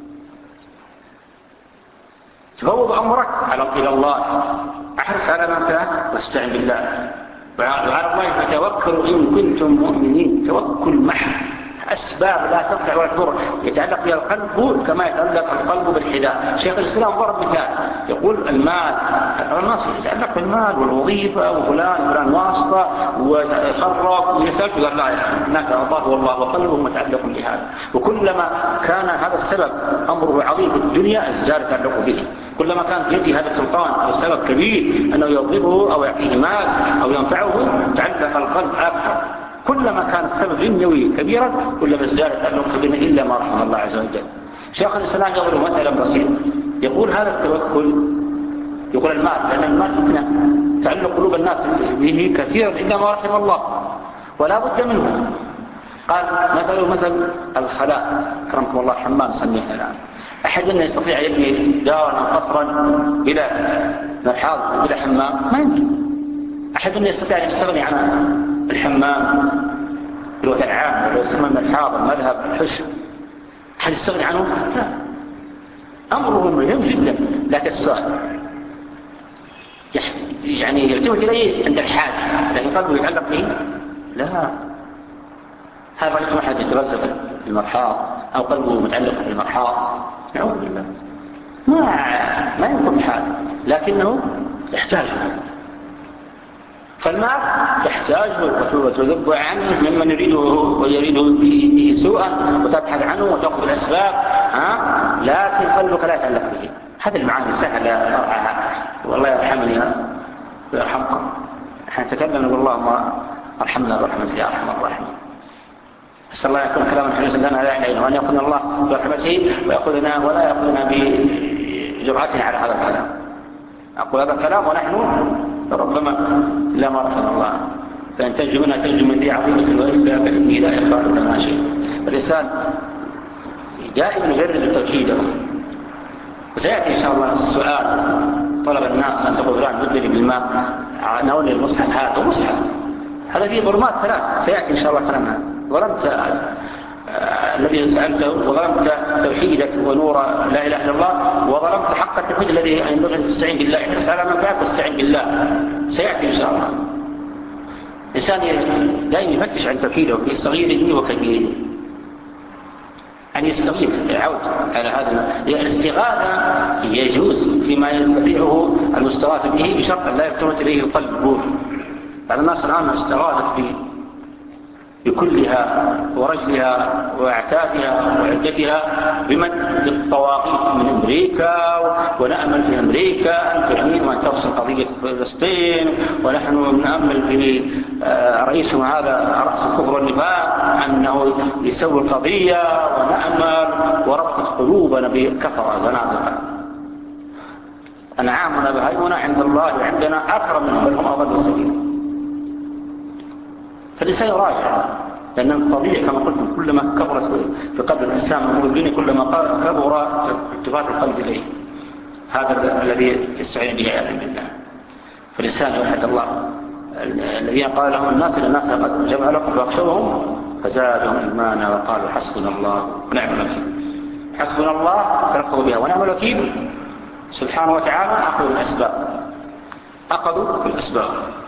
تفوض أمرك إلى الله، احرص على ما واستعن بالله، وعلى الله فتوكلوا إن كنتم مؤمنين. توكل محض، أسباب لا تنفع ولا تضر، يتعلق بها القلب كما يتعلق القلب بالحذاء. شيخ الإسلام ضرب مثال يقول المال، الناس يتعلق بالمال والوظيفة وفلان وفلان واسطة وتخرج ويسألك قال لا هناك الله والله وقلبه متعلق بهذا. وكلما كان هذا السبب أمره عظيم في الدنيا ازداد تعلق به، كلما كان في يده هذا السلطان أو سبب كبير أنه يوظفه أو يعطيه مال أو ينفعه تعلق القلب أكثر. كلما كان السبب دنيوي كبيرا كلما ازداد تعلق به إلا ما رحم الله عز وجل. شيخ الإسلام يضرب مثلا بسيط يقول هذا التوكل، يقول المال، لأن المال فتنة تعلق قلوب الناس به كثيرا إلا ما رحم الله ولا بد منه. قال مثل مثل الخلاء كرمكم الله حمام سميها الآن. أحد منا يستطيع يبني دارا أو قصرا بلا مرحاض بلا حمام؟ ما يمكن. أحد منا يستطيع أن يستغني عن الحمام بالوثن العام ولو يستغني من الحاضر المذهب الحش، هل يستغني عنه؟ لا. أمره مهم جدا. لكن السؤال يعني يلتفت إليه عند الحاجة، لكن قلبه يتعلق به لا. هذا رجل أحد يترزق بالمرحاض أو قلبه متعلق بالمرحاض، نعوذ بالله، ما ما يكون حال، لكنه يحتاجه. فالمال يحتاجه وتذب عنه ممن يريده ويريده به سوءا وتبحث عنه وتأخذ الأسباب، ها؟ لكن قلبك لا يتعلق به. هذه المعاني سهلة والله يرحمني ويرحمكم. نحن نتكلم نقول اللهم ارحمنا برحمتك يا ارحم الراحمين. أسأل الله يكون كلاما حريصا لنا لا يعلينا، وأن يأخذنا الله برحمته ويأخذنا ولا يأخذنا بجرعتنا على هذا الكلام. أقول هذا الكلام ونحن ربما لا ما رحم الله، فإن تنجو منها تنجو من ذي عظيمة وإلا فإني لا يخاف لنا شيء. الإنسان دائما يجرد التوحيد. وسيأتي إن شاء الله السؤال طلب الناس أن تقول فلان بدلي بالماء نولي المصحف هذا ومصحف هذا فيه ظلمات ثلاث، سيأتي إن شاء الله كلامها. ظلمت الذي سألته وظلمت توحيدك ونور لا إله إلا الله، وظلمت حق التوحيد الذي ينبغي أن تستعين بالله. احرص على منفعك واستعين بالله. سيأتي إن شاء الله. الإنسان دائما يفتش عن توحيده في صغيره وكبيره، أن يستغيث يعود على هذا. الاستغاثة يجوز فيما يستطيعه المستغاث به بشرط لا يلتفت إليه القلب. بعض الناس الآن استغاثت بكلها ورجلها واعتادها وعدتها بمد الطواغيت من أمريكا، ونأمل في أمريكا أن تعين وأن تفصل قضية فلسطين، ونحن نأمل في رئيسهم هذا رأس الكفر والنفاق أنه يسوي القضية، ونأمل وربطت قلوبنا بكفر زنادقة. أنعامنا بهيمنا عند الله وعندنا أكرم منهم بل هم أضل سبيلا. فالإنسان يراجع، لأن الطبيعي كما قلت كلما كبرت في قلب الإنسان أمور الدنيا كلما كبر ارتباط القلب إليه. هذا الذي يستعين به عياذا بالله. فالإنسان يوحد الله. الذين قال لهم الناس إن الناس قد جمع لكم فاخشوهم فزادهم إيمانا وقالوا حسبنا الله ونعم الوكيل. حسبنا الله تلفظوا بها ونعم الوكيل سبحانه وتعالى. أخذوا الأسباب، أخذوا الأسباب.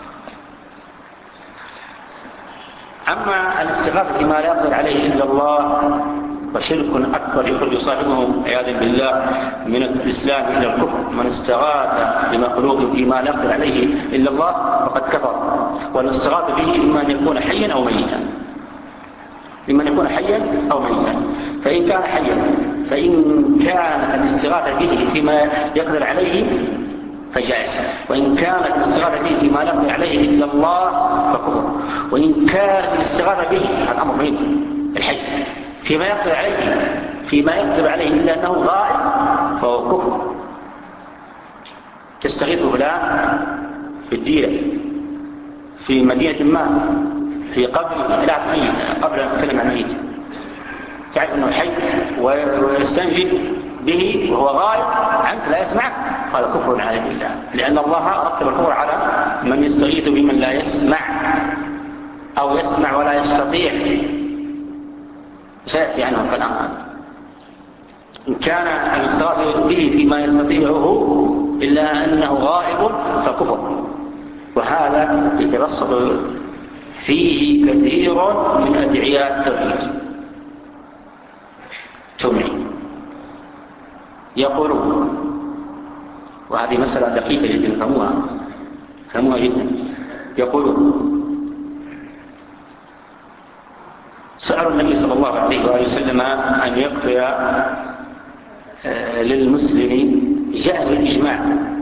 أما الاستغاثة فيما لا يقدر عليه إلا الله فشرك أكبر يخرج صاحبه عياذا بالله من الإسلام إلى الكفر. من استغاث بمخلوق فيما لا يقدر عليه إلا الله فقد كفر. والاستغاثة به إما أن يكون حيا أو ميتا، إما أن يكون حيا أو ميتا. فإن كان حيا فإن كانت الاستغاثة به فيما يقدر عليه فجائز، وإن كانت الاستغاثة به فيما لا يقدر عليه إلا الله فكفر. وإن كانت الاستغاثة به الأمر مهم الحي فيما يقدر عليه فيما يقدر عليه إلا أنه غائب فهو كفر. تستغيث فلان في الديرة في مدينة ما في قبر لا ميت قبل أن نتكلم عن ميت، تعرف أنه حي ويستنجد به وهو غائب عنك لا يسمعك، هذا كفر على الله، لأن الله رتب الكفر على من يستغيث بمن لا يسمع. أو يسمع ولا يستطيع سيأتي عنه الكلام هذا. إن كان الإنصاف به فيما يستطيعه إلا أنه غائب فكفر، وهذا يترصد فيه كثير من أدعياء التوحيد. تمعي يقولون، وهذه مسألة دقيقة جدا فهموها فهموها جدا، يقولون سأل النبي صلى الله عليه وآله وسلم أن يقضي للمسلم جائز الإجماع.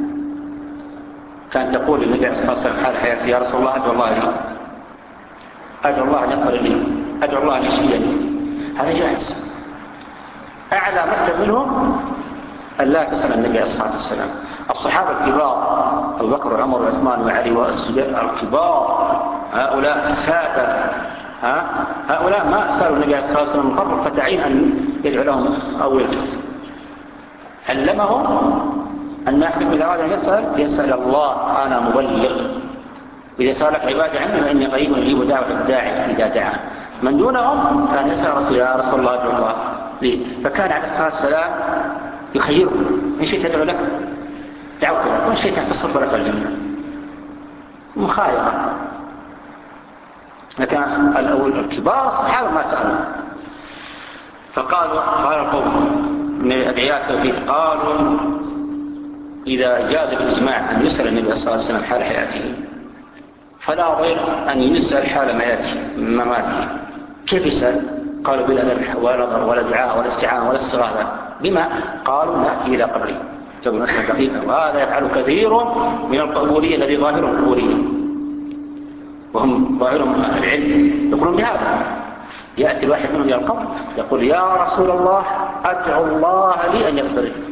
كان تقول النبي عليه الصلاة والسلام حال حياتي: يا رسول الله أدعو الله لي، أدعو الله أن يغفر لي، أدعو الله أن يشفيني. هذا جائز. أعلى مرتبة منهم أن لا تسأل النبي عليه الصلاة والسلام. الصحابة الكبار أبو بكر وعمر وعثمان وعلي والزبير الكبار، هؤلاء السادة، ها هؤلاء ما سألوا النبي عليه الصلاة والسلام مقرر فتعين أن يدعو لهم أو يلتفت. علمهم أن أحد من أراد أن يسأل يسأل الله: أنا مبلغ، إذا سألك عبادي عني فإني قريب أجيب دعوة الداعي إذا دعا. من دونهم كان يسأل رسول يا رسول الله أدعو الله لي. فكان عليه الصلاة والسلام يخيرهم: إن شئت أدعو لك دعوت لك، وإن شئت تصرف لك الجنة. مخايرة. لكن الأول الكبار الصحابة ما سألوا. فقالوا قال القوم من الأدعياء التوحيد قالوا: إذا جاز بالإجماع أن يسأل النبي صلى الله عليه وسلم حال حياته فلا غير أن يسأل حال مماته. كيف يسأل؟ قالوا: بلا ذبح ولا نظر ولا دعاء ولا استعانة ولا استغاثة. بما؟ قالوا: نأتي إلى قبره. تقول مسألة دقيقة، وهذا يفعل كثير من القبورية الذي ظاهرهم قبورية وهم ظاهرهم أهل العلم، يقولون بهذا. يأتي الواحد منهم إلى القبر يقول: يا رسول الله أدعو الله لي أن يغفر لي.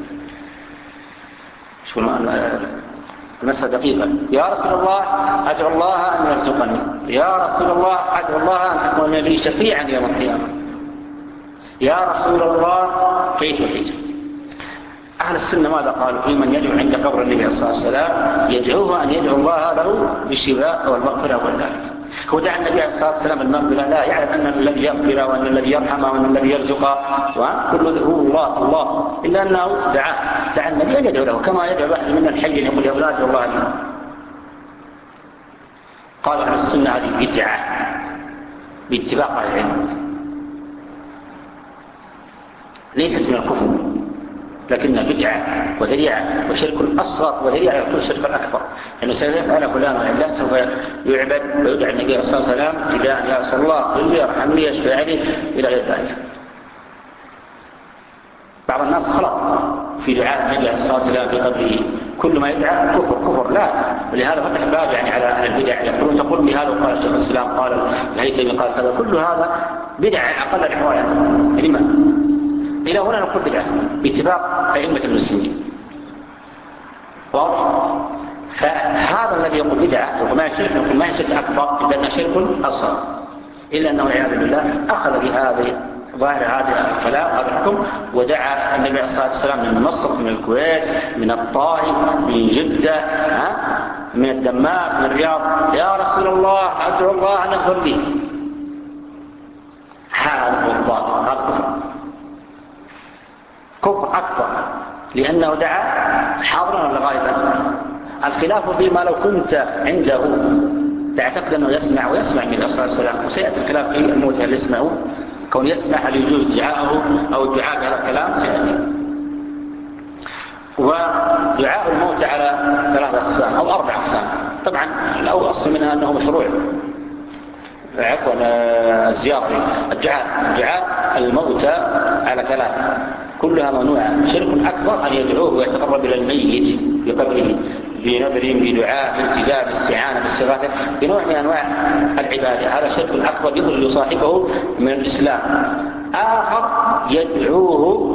شو المسألة دقيقة. يا رسول الله أدعو الله أن يرزقني. يا رسول الله أدعو الله أن تكون لي شفيعا يوم القيامة. يا رسول الله كيف كيف. أهل السنة ماذا قالوا؟ في من يدعو عند قبر النبي صلى الله عليه وسلم يدعوه أن يدعو الله له بالشفاء والمغفرة والذلك. هو دعا النبي عليه الصلاة والسلام المغفرة، لا يعلم أن الذي يغفر وأن الذي يرحم وأن الذي يرزق وكل هو الله الله، إلا أنه دعا دعا النبي أن يدعو له كما يدعو واحد منا الحي يقول: يا أولاد الله لي. قالوا أهل السنة هذه بدعة باتفاق أهل العلم، ليست من الكفر لكنها بدعة وذريعة وشرك أصغر وذريعة يكون شرك الأكبر. لأنه سيفعل فلان وإلا سوف يعبد ويدعى النبي صلى الله عليه وسلم فداء: يا رسول الله قل لي ارحم لي اشفع لي إلى غير ذلك. بعض الناس خلط في دعاء النبي صلى الله عليه وسلم في قبره، كل ما يدعى كفر كفر لا. ولهذا فتح باب يعني على أهل البدع، يقولون تقول بهذا وقال الشيخ الإسلام قال الهيثمي قال كذا، كل هذا بدع أقل الأحوال. لما؟ إلى هنا نقول بدعة باتفاق أئمة المسلمين. واضح؟ فهذا الذي يقول بدعة وما يشرك نقول ما يشرك أكبر لأنه شرك أصغر، إلا أنه والعياذ بالله أخذ بهذه ظاهر هذا الكلام هذا الحكم ودعا النبي عليه الصلاة والسلام من مصر من الكويت من الطائف من جدة من الدمام من الرياض: يا رسول الله أدعو الله أن يغفر لي. هذا هو الباطل، هذا كفر كفر أكبر، لأنه دعا حاضرا ولا غائبا. الخلاف فيما لو كنت عنده تعتقد أنه يسمع ويسمع من الرسول صلى الله عليه وسلم، وسيأتي الكلام في الموت هل يسمعه كون يسمع هل يجوز دعاءه أو الدعاء بهذا الكلام سيأتي. ودعاء الموت على ثلاثة أقسام أو أربع أقسام. طبعا الأول أصل منها أنه مشروع، عفوا الزيارة الدعاء دعاء الموتى على ثلاثة كلها ممنوعة. شرك أكبر أن يدعوه ويتقرب إلى الميت في قبره بنذر بدعاء بالتجاه باستعانة باستغاثة بنوع من أنواع العبادة، هذا شرك أكبر يخرج صاحبه من الإسلام. آخر يدعوه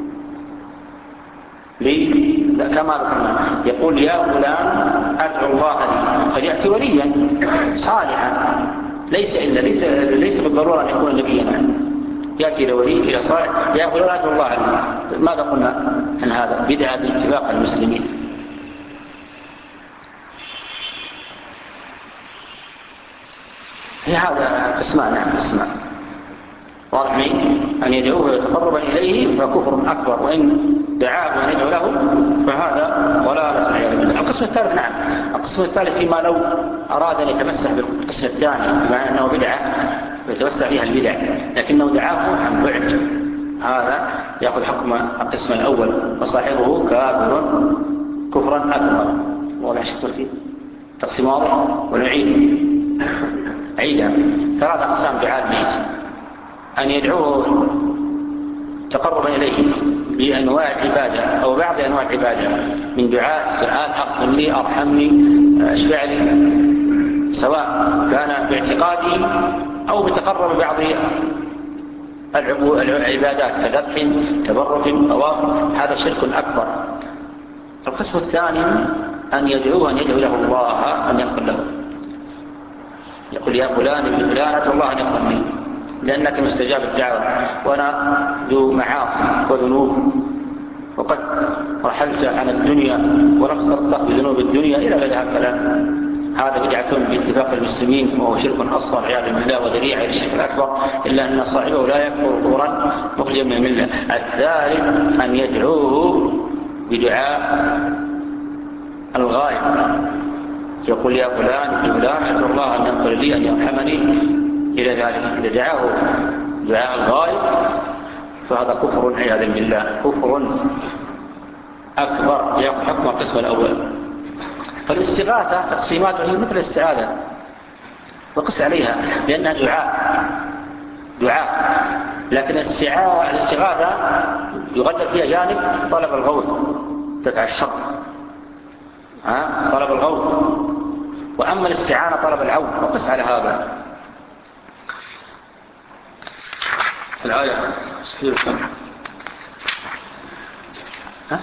كما ذكرنا يقول: يا فلان أدعو الله لي، قد يأتي وليا صالحا ليس إلا ليس ليس بالضرورة أن يكون نبيا، يأتي إلى ولي إلى صالح: يا فلان أدعو الله لي. ماذا قلنا عن هذا؟ بدعة باتفاق المسلمين. هي هذا قسمان. نعم قسمان واضح لي. أن يدعوه ويتقرب إليه فكفر أكبر، وإن دعاه وأن يدعو له فهذا ضلالة والعياذ بالله. القسم الثالث نعم القسم الثالث فيما لو أراد أن يتمسح بالقسم الثاني بما أنه بدعة ويتوسع فيها البدع لكنه دعاه عن بعد، هذا يأخذ حكم القسم الأول وصاحبه كافر كفرا أكبر. واضح شكتر فيه تقسيم واضح. ونعيد عيدا ثلاث أقسام دعاء الميت: أن يدعوه تقرب إليه بأنواع العبادة أو بعض أنواع العبادة من دعاء سؤال اغفر لي أرحمني اشفع لي، سواء كان باعتقاده أو بتقرب بعض العبادات كذبح تبرك طواف، هذا شرك أكبر. القسم الثاني أن يدعوه أن يدعو له الله أن يغفر له، يقول يا فلان ابن فلان أدعو الله أن يغفر لي لأنك مستجاب الدعوة وأنا ذو معاصي وذنوب وقد رحلت عن الدنيا ولم ترتق بذنوب الدنيا إلى غير هذا الكلام. هذا بدعة باتفاق المسلمين وهو شرك أصغر عياذا بالله وذريعة للشرك الأكبر، إلا أن صاحبه لا يكفر كفرا مخرجا من الملة. الثالث أن يدعوه بدعاء الغائب، يقول يا فلان ابن فلان أدعو الله أن يغفر لي أن يرحمني إلى ذلك. إذا دعاه دعاء الغائب فهذا كفر عياذا بالله، كفر أكبر يأخذ حكم القسم الأول. فالاستغاثة تقسيماتها هي مثل الاستعاذة وقس عليها لأنها دعاء دعاء لكن الاستغاثة يغلب فيها جانب طلب الغوث دفع الشر، ها طلب الغوث، وأما الاستعانة طلب العون، وقس على هذا. الآية ها؟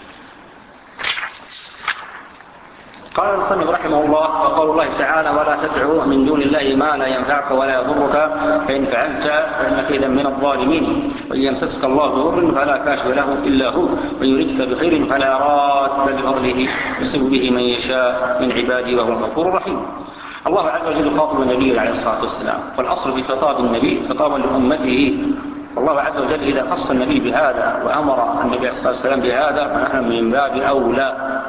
قال المصنف رحمه الله وقول الله تعالى ولا تدعوا من دون الله ما لا ينفعك ولا يضرك فإن فعلت فإنك إذا من الظالمين، وإن يمسسك الله بضر فلا كاشف له إلا هو، وإن يردك بخير فلا راد لفضله يصيب به من يشاء من عباده وهو الغفور الرحيم. الله عز وجل يخاطب النبي عليه الصلاة والسلام، والأصل في خطاب النبي خطابا لأمته. والله عز وجل إذا خص النبي بهذا وأمر النبي عليه الصلاة والسلام بهذا فنحن من باب أولى.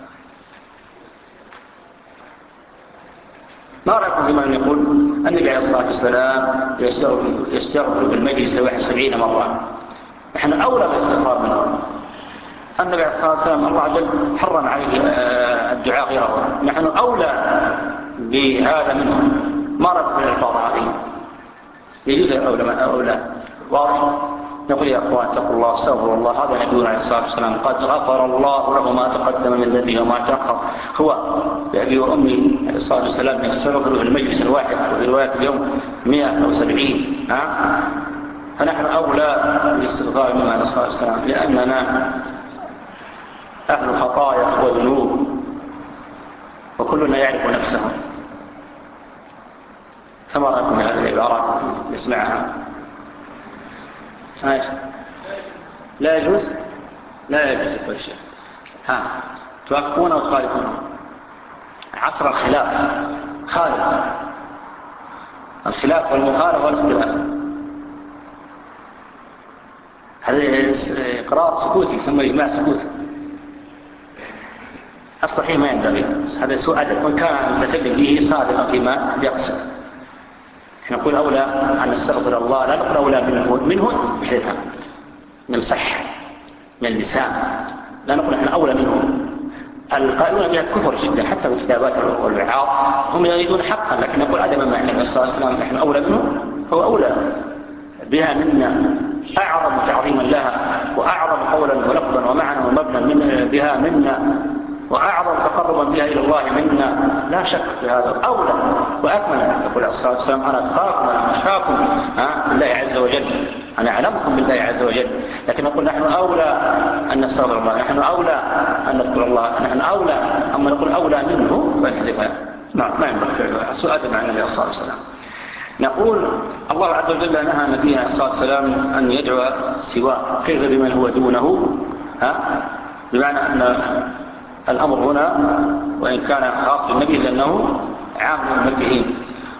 ما رأيكم بما يقول النبي عليه الصلاة والسلام يستغفر في المجلس واحد سبعين مرة؟ نحن أولى بالاستغفار منه. النبي عليه الصلاة والسلام الله عز وجل حرم عليه الدعاء غيره، نحن أولى بهذا منه. ما رأيكم الألفاظ هذه؟ يجوز أولى ما أولى واضح. نقول يا أخوان اتقوا الله استغفروا الله، هذا نبينا عليه الصلاة والسلام قد غفر الله له ما تقدم من ذنبه وما تأخر. هو بأبي وأمي عليه الصلاة والسلام يستغفر في المجلس الواحد وفي رواية اليوم مئة أو سبعين، ها؟ فنحن أولى بالاستغفار منه عليه الصلاة والسلام لأننا أهل خطايا وذنوب وكلنا يعرف نفسه. فما رأيكم هذه العبارة نسمعها؟ لا يجوز لا يجوز كل شيء. ها توافقون أو تخالفون؟ عصر الخلاف خالف الخلاف والمخالف والاختلاف، هذا إقرار سكوتي يسمى إجماع سكوتي. الصحيح ما ينبغي، هذا سوء أدب، وإن كان المتكلم به صادقا فيما يقصد. نقول أولى أن نستغفر الله، لا نقول أولى منه منه بحيث نمسح من اللسان، لا نقول نحن أولى منه. القائلون بها كفر جدا حتى في كتابات والوعاظ هم يريدون حقا، لكن نقول عدما مع النبي صلى الله عليه وسلم نحن أولى منه، هو أولى بها منا أعظم تعظيما لها وأعظم قولا ولفظا ومعنى ومبنى من بها منا وأعظم تقربا بها إلى الله منا، لا شك في هذا. أولى وأكمل يقول عليه الصلاة والسلام أنا أتخاكم أنا أخشاكم بالله عز وجل، أنا أعلمكم بالله عز وجل. لكن نقول نحن أولى أن نستغفر الله، نحن أولى أن نذكر الله، نحن أولى. أما نقول أولى منه فنحذفها، ما ما ينبغي سؤال مع النبي صلى الله عليه وسلم. نقول الله عز وجل نهى النبي عليه الصلاة والسلام أن يدعو سواه، كيف بمن هو دونه؟ ها بمعنى أن الأمر هنا وإن كان خاص بالنبي لأنه عام المكيين.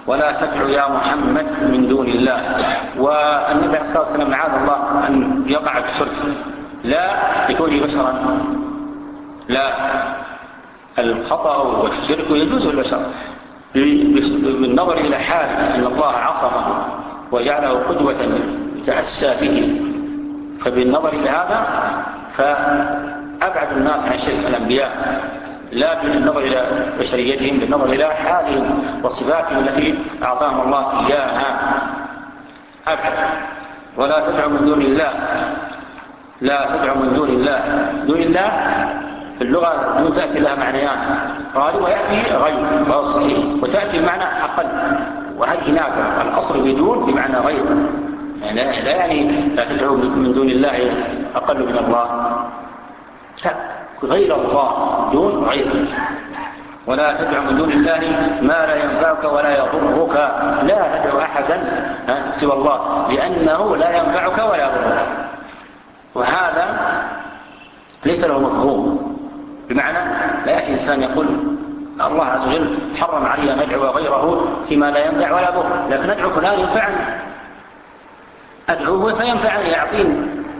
ولا تدعو يا محمد من دون الله. والنبي عليه الصلاة والسلام معاذ الله أن يقع الشرك لا لكونه بشرا، لا، الخطأ والشرك يجوز البشر بالنظر إلى حال أن الله عصمه وجعله قدوة يتأسى به، فبالنظر إلى هذا فأبعد الناس عن شرك الأنبياء، لا بالنظر إلى بشريتهم، بالنظر إلى حالهم وصفاتهم التي أعطاهم الله إياها أبعد. ولا تدعو من دون الله، لا تدعو من دون الله. دون الله في اللغة دون تأتي لها معنيان، قال ويأتي غير وهو صحيح، وتأتي بمعنى أقل، وهذه نافع. الأصل بدون بمعنى غير، يعني لا يعني لا تدعو من دون الله أقل من الله، لا، غير الله دون غير. ولا تدعو من دون الله ما لا ينفعك ولا يضرك، لا تدعو أحدا سوى الله لأنه لا ينفعك ولا يضرك، وهذا ليس له مفهوم. بمعنى لا يأتي إنسان يقول الله عز وجل حرم علي أن أدعو غيره فيما لا ينفع ولا يضر، لكن أدعو فلان ينفعني، أدعوه فينفعني يعطيني،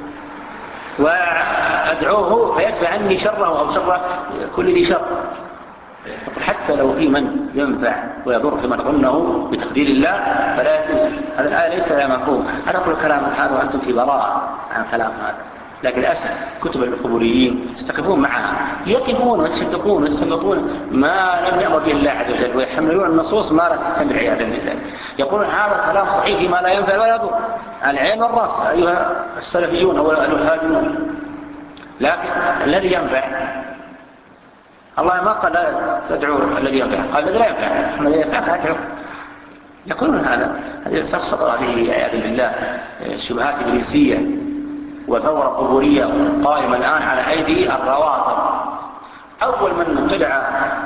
وأدعوه فيدفع عني شره أو شر كل ذي شر. حتى لو في من ينفع ويضر كما قلناه بتقدير الله فلا يجوز. هذا الآية ليس لها مفهوم. أنا أقول كلام هذا وأنتم في براءة عن كلام هذا، لكن للأسف كتب القبوريين يستقفون معها، يقفون ويتشدقون ويستنبطون ما لم يأمر به الله عز وجل، ويحملون النصوص ما لا تحتمل عياذا بالله. يقولون هذا الكلام صحيح فيما لا ينفع ولا يضر، العين والرأس أيها السلفيون أو الهاديون، لكن الذي ينفع الله ما قال لا تدعو الذي ينفع، قال الذي لا ينفع، الذي ينفع فأدعو. يقولون هذا، هذه سقط عليه عياذا بالله شبهات إبليسية وثورة قبورية قائمة الآن على أيدي الروافض. أول من ابتدع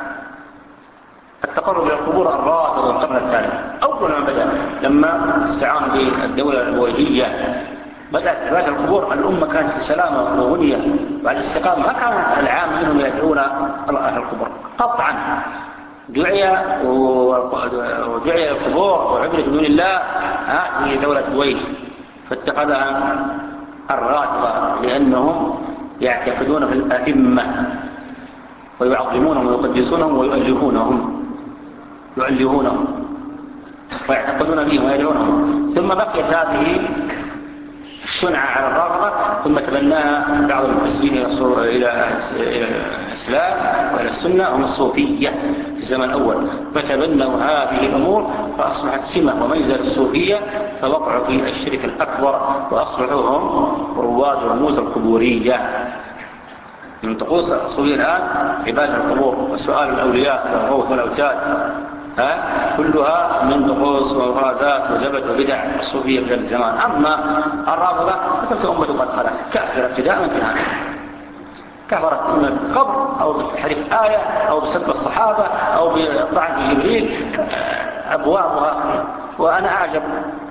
التقرب إلى القبور الروافض والقرن الثالث، أول من بدأ لما استعانوا بالدولة الأموية بدأت عبادة القبور. الأمة كانت في سلامة وغنية بعد الاستقامة، ما كان العام منهم يدعون أهل القبور قطعا. دعي ودعي القبور وعبرت دون الله هذه دولة بويه فاتخذها الرافضة لأنهم يعتقدون في الأئمة ويعظمونهم ويقدسونهم ويؤلهونهم يؤلهونهم ويعتقدون بهم ويدعونهم. ثم بقيت هذه الشنعة على الرافضة، ثم تبناها بعض المنتسبين إلى الإسلام وإلى السنة هم الصوفية في الزمن الأول، فتبنوا هذه الأمور فأصبحت سمة وميزة للصوفية، فوقعوا في الشرك الأكبر وأصبحوا هم رواد رموز القبورية. من طقوس الصوفية الآن عبادة القبور وسؤال الأولياء والغوث والأوتاد، ها كلها من طقوس ومفازات وزبد وبدع الصوفية في الزمان. أما الرافضة فتلك أمة قد خلت كافرة ابتداء وانتهاء، كفرت إما بالقبر أو بتحريف آية أو بسب الصحابة أو بالطعن في جبريل، أبوابها. وأنا أعجب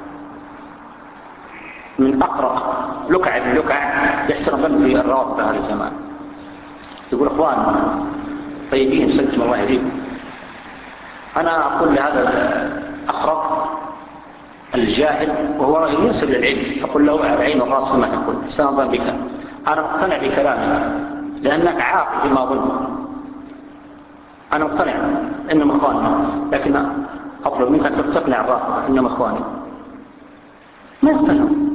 من أقرأ لكع بن لكع يحسن في الرافضة هذا الزمان، يقول أخوان طيبين سلتم الله يهديكم. أنا أقول لهذا الأخرق الجاهل وهو رجل ينسب للعلم، أقول له على العين والرأس فيما تقول، سنظن بك، أنا مقتنع بكلامك لأنك عاقل فيما أظن، أنا مقتنع إنهم إخواننا، لكن أطلب منك أن تقنع الرافضة إنهم إخواني. ما يقتنعون،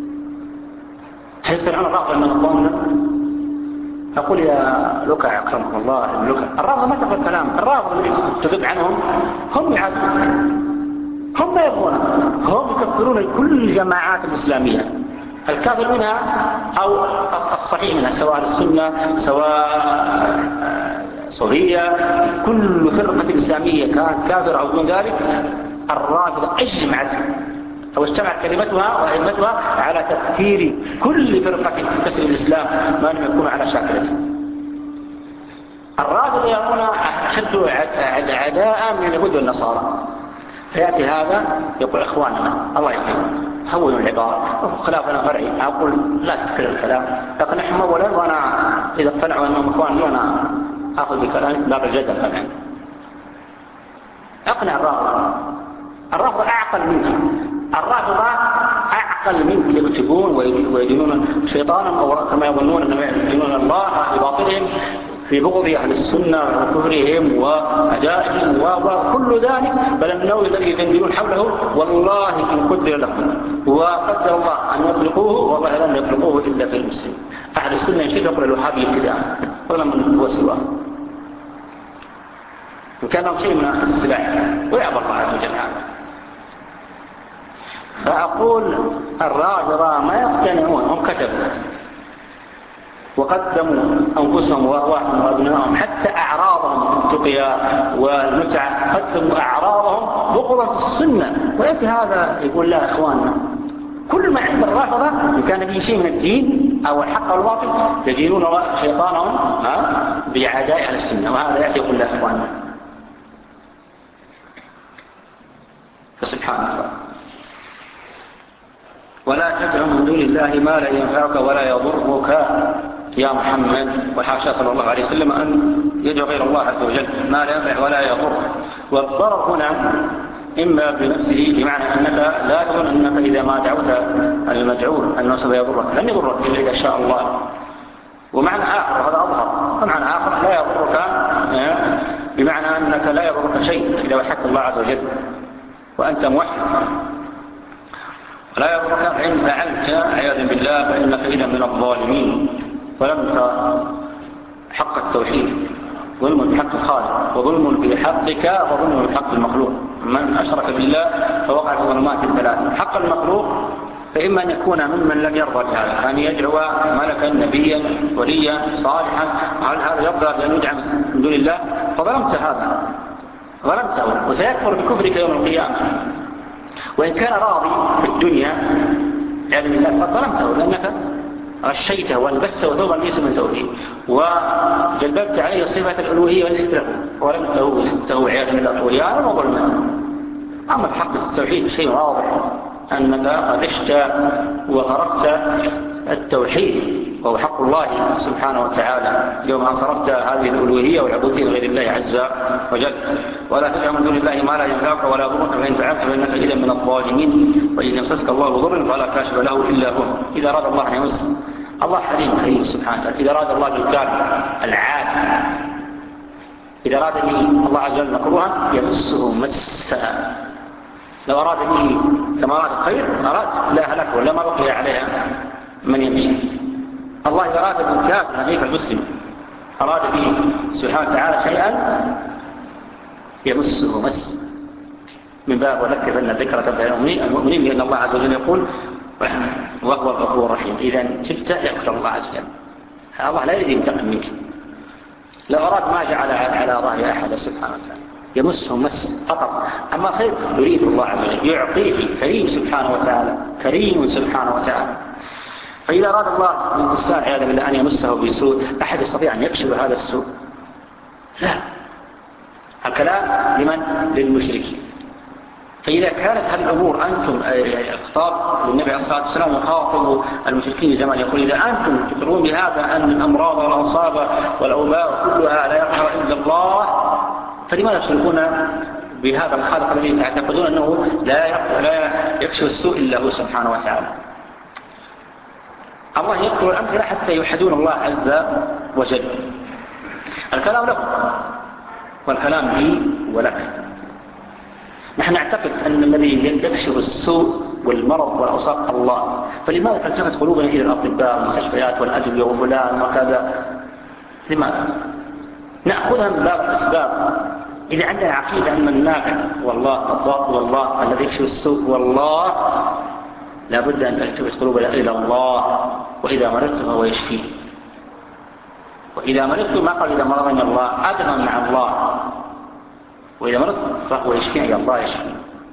هل يقتنعون الرافضة إنهم إخواننا؟ أقول يا لكع أكرمكم الله لكع، الرافضة ما تقبل كلام، الرافضة الذي تذب عنهم هم يعادون، هم ما يبغون، هم يكفرون كل الجماعات الإسلامية، الكافر منها أو الصحيح منها، سواء السنة سواء صوفية، كل فرقة إسلامية كانت كافر أو دون ذلك الرافضة أجمعت أو اجتمعت كلمتها وأئمتها على تكفير كل فرقة تنتسب الإسلام ما لم يكون على شاكلته. الرافضة يكون أشد عداء من اليهود والنصارى، فيأتي هذا يقول إخواننا الله يهديهم هونوا العبارة خلافنا فرعي. أقول لا تذكر الكلام، لكن نحن أولا وأنا إذا اقتنعوا أنهم إخواني أنا أخذ بكلامي باب الجدل. كمان أقنع الرافضة الرافضة أعقل منك، الرافضة أعقل منك، يكتبون ويدينون شيطانا أو كما يظنون أنهم يدينون الله بباطلهم في بغض أهل السنة وكفرهم وأدائهم وكل ذلك، بل النووي الذي يدندنون حوله والله إن قدر لهم وقدر الله أن يطلقوه والله لم يطلقوه إلا في المسلمين. أهل السنة يشير يقول الوهابي ابتداء ولا من هو سواه، إن كان لهم شيء من السلاح ويعبر الله عز وجل هذا. فأقول الرافضة ما يقتنعون، هم كتبوا وقدموا أنفسهم وأرواحهم وأبنائهم حتى أعراضهم التقيا والمتعة، قدموا أعراضهم بغضا في السنة، ويأتي هذا يقول لا إخواننا. كل ما عند الرافضة إن كان به شيء من الدين أو الحق والباطل يدينون شيطانهم بعداء على السنة، وهذا يأتي يقول لا إخواننا. فسبحان الله. ولا تدع من دون الله ما لا ينفعك ولا يضرك يا محمد، وحاشا صلى الله عليه وسلم أن يدعو غير الله عز وجل ما لا ينفع ولا يضر. والضرر هنا إما بنفسه بمعنى أنك لا تظن أنك إذا ما دعوت المدعو أنه سوف يضرك، لن يضرك إلا إذا شاء الله. ومعنى آخر هذا أظهر، ومعنى آخر لا يضرك بمعنى أنك لا يضرك شيء إذا وحدت الله عز وجل وأنت موحد، ولا يضرك فإن فعلت عياذا بالله فإنك إذا من الظالمين، ولم حق التوحيد ظلم بحق الخالق وظلم بحقك وظلم بحق المخلوق. من أشرك بالله فوقع في ظلمات الثلاث. حق المخلوق فإما أن يكون ممن لم يرضى بهذا، أن يدعو ملكا نبيا وليا صالحا، هل هذا يرضى بأن يدعى من دون الله؟ فظلمت هذا، ظلمته وسيكفر بكفرك يوم القيامة. وإن كان راضي في الدنيا يعني بالله فظلمته، لأنك غشيته والبسته ثوبا ليس من توحيد وجلبت عليه صفة الألوهية وليست له ولمته سبته عياذا بالله طغيانا وظلما. أما الحق التوحيد شيء واضح أنك غشت وغرقت التوحيد وهو حق الله سبحانه وتعالى يوم أن صرفت هذه الألوهية والعبودية لغير الله عز وجل. ولا تدع من دون الله ما لا ينفعك ولا يضرك فإن فعلت فإنك إذا من الظالمين. وإن يمسسك الله بضر فلا كاشف له إلا هو. إذا أراد الله أن يمس، الله حليم خير سبحانه وتعالى. إذا أراد الله بالكافر العاد، إذا أراد به الله عز وجل مكروها يمسه مسا، لو أراد به كما أراد الخير أراد لا هلك ولا ما بقي عليها من يمشي. الله إذا أراد بالكافر نبيك المسلم أراد به سبحانه وتعالى شيئا يمسه مس من باب ولك فإن الذكرى تنفع المؤمنين، لأن الله عز وجل يقول وهو الغفور الرحيم. إذا شئت يغفر الله عز وجل. الله لا يريد ينتقم منك، لو أراد ما جعل على ظهر أحد سبحانه وتعالى يمسه مس فقط. أما خير يريد الله عز وجل يعطيه، كريم سبحانه وتعالى، كريم سبحانه وتعالى. فإذا أراد الله من الإنسان عياذا بالله أن يمسه بسوء، أحد يستطيع أن يكشف هذا السوء؟ لا. الكلام لمن؟ للمشركين. فإذا كانت هذه الأمور أنتم خطاب للنبي عليه الصلاة والسلام يخاطب المشركين زمان يقول إذا أنتم تقرون بهذا أن الأمراض والأنصاب والأوباء كلها لا يرحمها إلا الله، فلماذا تشركون بهذا الخالق الذي تعتقدون أنه لا يكشف السوء إلا هو سبحانه وتعالى؟ الله يذكر الأمثلة حتى يوحدون الله عز وجل. الكلام لكم والكلام لي ولك. نحن نعتقد أن الذي يكشف السوء والمرض والأوصاف الله، فلماذا تلتفت قلوبنا إلى الأطباء والمستشفيات والأدوية وفلان وكذا؟ لماذا؟ نأخذها من باب الأسباب. إذا عندنا عقيدة أن النافع والله الضار والله الذي يكشف السوء والله، لابد أن تلتفت قلوبنا إلى الله. وإذا مرضت فهو يشفيه، وإذا مرضت ما قال إذا مرضني الله، أدمى مع الله، وإذا مرضت فهو يشفيه، الله يشفيه.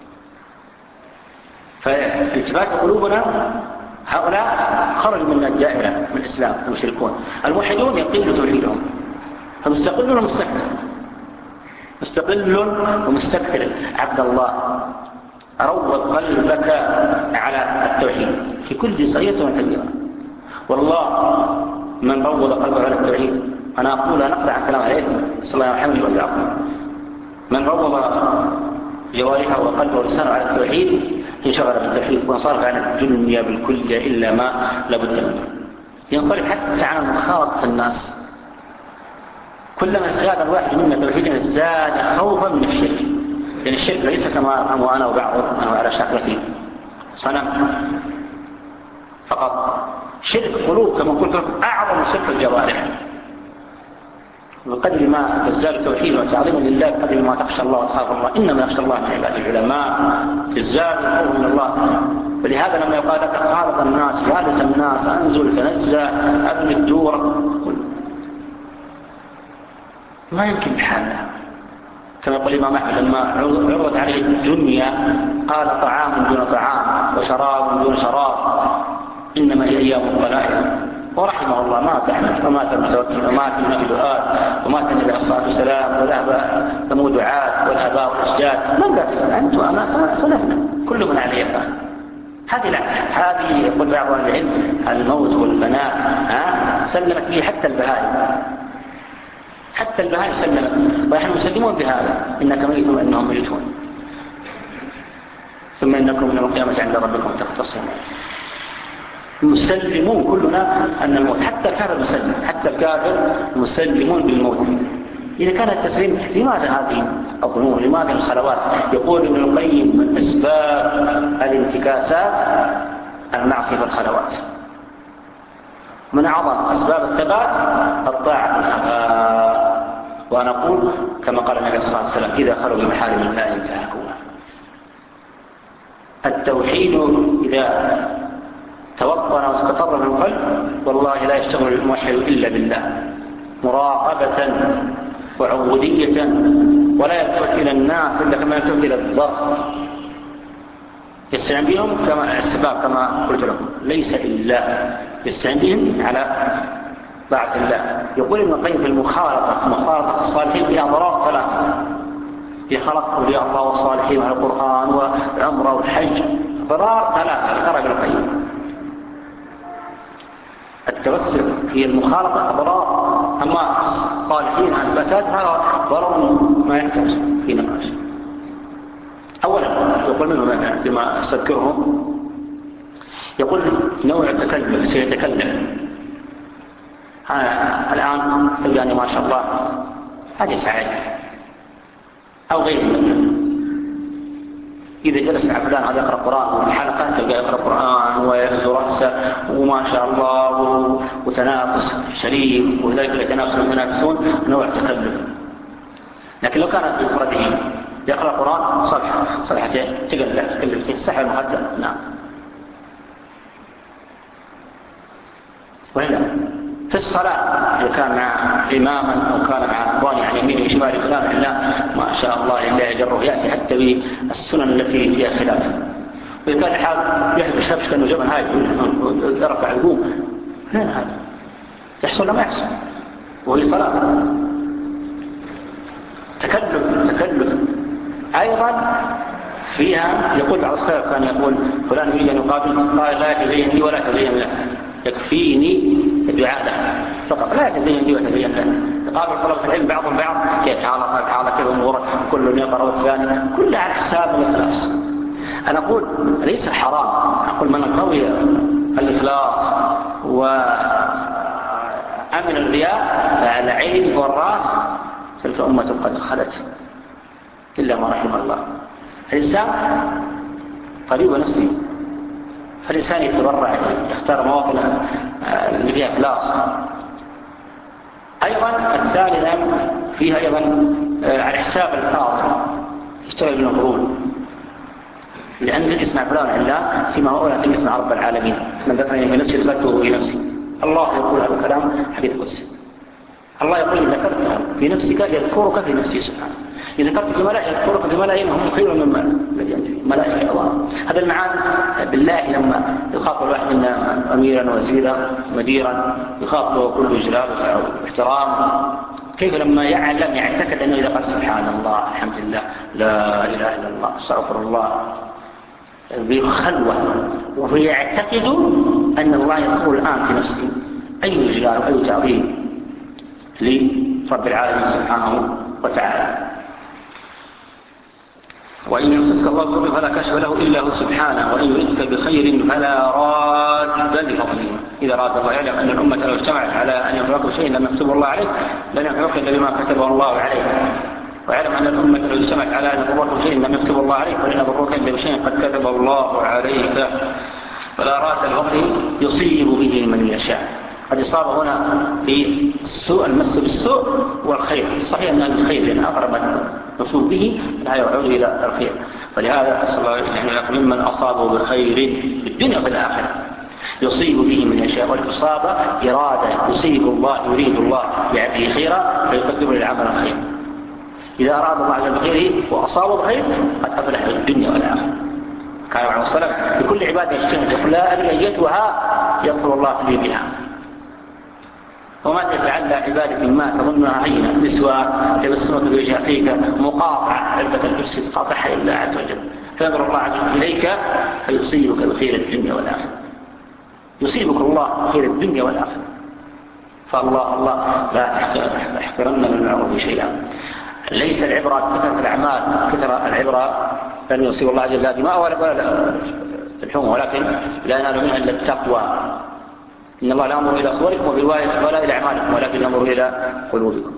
فالتفات قلوبنا هؤلاء خرجوا من الدائرة من الإسلام المشركون. الموحدون يقل توحيدهم، فمستقل ومستكبر، مستقل ومستكبر. عبد الله روض قلبك على التوحيد في كل صغيرة وكبيرة. والله من روض قلبه على التوحيد، أنا أقول نقل عن كلام عليكم صلى الله عليه وسلم وإياكم، من روض جوارحه وقلبه ولسانه على التوحيد انشغل بالتوحيد وانصرف عن الدنيا بالكلية إلا ما لابد منه. ينصرف حتى عن مخالطة الناس. كلما ازداد الواحد منا توحيدا ازداد خوفا من الشرك، لأن الشرك ليس كما أفهم أنا وبعض أنا على شكلتي صنم فقط. شرك قلوب كما قلت لكم أعظم شرك الجوارح. وقدر ما تزداد توحيدا وتعظيما لله قدر ما تخشى الله وتخاف الله. إنما يخشى الله من عباد العلماء. تزداد الخوف من الله. ولهذا لما يقال لك خالط الناس جالس الناس أنزل تنزه أبني الدور ما يمكن بحالها. كما يقول الإمام أحمد لما عرضت عليه الدنيا قال طعام دون طعام وشراب دون شراب إنما هي أيام الضلائل. ورحمه الله مات أحمد ومات المتوكل ومات النبي دؤاد ومات النبي عليه الصلاة والسلام وذهب ثمود عاد والآباء والأجداد. من بقي أنت وأنا سلفنا كل من عليه فان. هذه لا هذه يقول بعض العلم الموت والفناء ها سلمت به حتى البهائم. حتى البهائم سلمت ونحن مسلمون بهذا إنك ميت وإنهم ميتون ثم إنكم من القيامة عند ربكم تختصمون. مسلمون كلنا أن الموت حتى الكافر مسلم حتى الكافر مسلمون بالموت. إذا كان التسليم لماذا هذه الظنون لماذا الخلوات؟ يقول ابن القيم من أسباب الانتكاسات المعصية والخلوات. من أعظم أسباب الثبات الطاعة والخفاء. وأنا أقول كما قال النبي صلى الله عليه وسلم إذا خلوا بمحارم الله انتهكوها. التوحيد إذا توطن واستقر من القلب والله لا يشتغل الموحد إلا بالله مراقبة وعبودية ولا يلتفت إلى الناس إلا كما يلتفت إلى الضر. يستعين بهم كما السباب كما قلت لكم ليس إلا يستعين بهم على طاعة الله. يقول ابن القيم في المخالطة مخالطة الصالحين فيها ضرار ثلاثة. في خلق أولياء الله والصالحين على القرآن والعمرة والحج ضرار ثلاثة ذكر ابن القيم. التوسل هي المخالطة ضرار. أما الصالحين عن الفساد هذا ضرر ما يحتاج في نقاش. أولا يقول منهم لما أذكرهم يقول نوع التكلف سيتكلم. الآن تلقاني ما شاء الله هذه سعادة أو غير منه. إذا جلس فلان هذا يقرأ قرآن وفي حلقة تلقى يقرأ قرآن ويأخذ رأسه وما شاء الله وتنافس شريف وذلك يتنافس المتنافسون نوع تكلف. لكن لو كانت بمفرده يقرأ قرآن صلحة صلحتين تقلل تكلفتين سحر مهدد نعم. وإلا في الصلاة إذا كان مع إماما أو كان مع أخوان يعني يمين وشمال فلان إلا ما شاء الله لله يجره يأتي حتى بالسنن التي فيها خلاف. وإذا كان الحال يحبش نفسه كأنه جبل هاي يرفع القوم فين هذا يحصل لما يحصل وهي صلاة. تكلف تكلف أيضا فيها. يقول بعض السلف كان يقول فلان يريد أن يقابل قال لا يتزين لي ولا تزين له يكفيني الدعاء له فقط لا يتزين لي وتزين له. يقابل طلبة العلم بعضهم بعض كيف حالك حالك كيف أمورك كل يقرأ والثاني كلها على حساب الإخلاص. أنا أقول ليس حرام. أقول من قوي الإخلاص وأمن الرياء فعلى عين والرأس تلك أمة قد خلت إلا ما رحم الله. الإنسان طبيب نفسي فالإنسان يتبرع يختار مواطن اللي فيها إخلاص. أيضا الثالثة فيها أيضا على حساب الخاطر يشتغل بالمفروض لأن تسمع فلان علا فيما هو لا تسمع رب العالمين من ذكرني في نفسي ذكرته في نفسي. الله يقول هذا الكلام حديث قدسي. الله يقول إن ذكرت في نفسك يذكرك في نفسي سبحانه. إذا ذكرت في ملائكة يذكرك في ملائكة هم خير مما الذي أنت فيه ملائكة الله. هذا المعاني بالله لما يخاطب الواحد منا أميرا وزيرا مديرا يخاطبه كل جلال واحترام كيف لما يعلم يعتقد أنه إذا قال سبحان الله الحمد لله لا إله إلا الله استغفر الله بخلوة وهو يعتقد أن الله يقول الآن في نفسه أي جلال وأي تعظيم لرب العالمين سبحانه وتعالى. وإن يمسسك الله بضر فلا كاشف له إلا هو سبحانه، وإن يردك بخير فلا راد لفضله. إذا أراد الله يعلم أن الأمة لو اجتمعت على أن ينفعوك شيء لم يكتبه الله عليك لن ينفعوك إلا بما كتبه الله عليك، ويعلم أن الأمة لو اجتمعت على أن يضروك شيء لم يكتبه الله عليك ولن يضروك إلا بشيء قد كتبه الله عليك. فلا راد لفضله يصيب به من يشاء. قد إصاب هنا في السوء، المس بالسوء والخير. صحيح أن الخير لأن أقرب نصوب به لا يعود إلى الخير، ولهذا أسأل الله يعني يقول ممن أصابه بخير في الدنيا وفي الآخرة يصيب به من يشاء. والإصابة إرادة، يصيب الله يريد الله بعبده خيرا فيقدر للعمل الخير. إذا أراد الله عز بخيره وأصابه بخير قد أفلح في الدنيا والآخرة. كان عليه الصلاة والسلام في كل عبادة يجتهد يقول لا أدري أيتها يغفر الله لي بها. وما تفعل عبادة ما تظنها هينة، نسوى تبسمك بوجه أخيك، مقاطعة علبة الكرسي تقاطعها إلا عز وجل، فينظر الله عز وجل إليك فيصيبك بخير الدنيا والآخرة. يصيبك الله بخير الدنيا والآخرة. فالله الله لا تحقرن من المعروف شيئا. ليس العبرة كثرة الأعمال، كثرة العبرة لن يصيب الله عز وجل دماء ولا الحمى، ولكن لا ينال منها إلا التقوى. إن الله لا ينظر إلى صوركم ولا إلى أعمالكم ولكن ينظر إلى قلوبكم.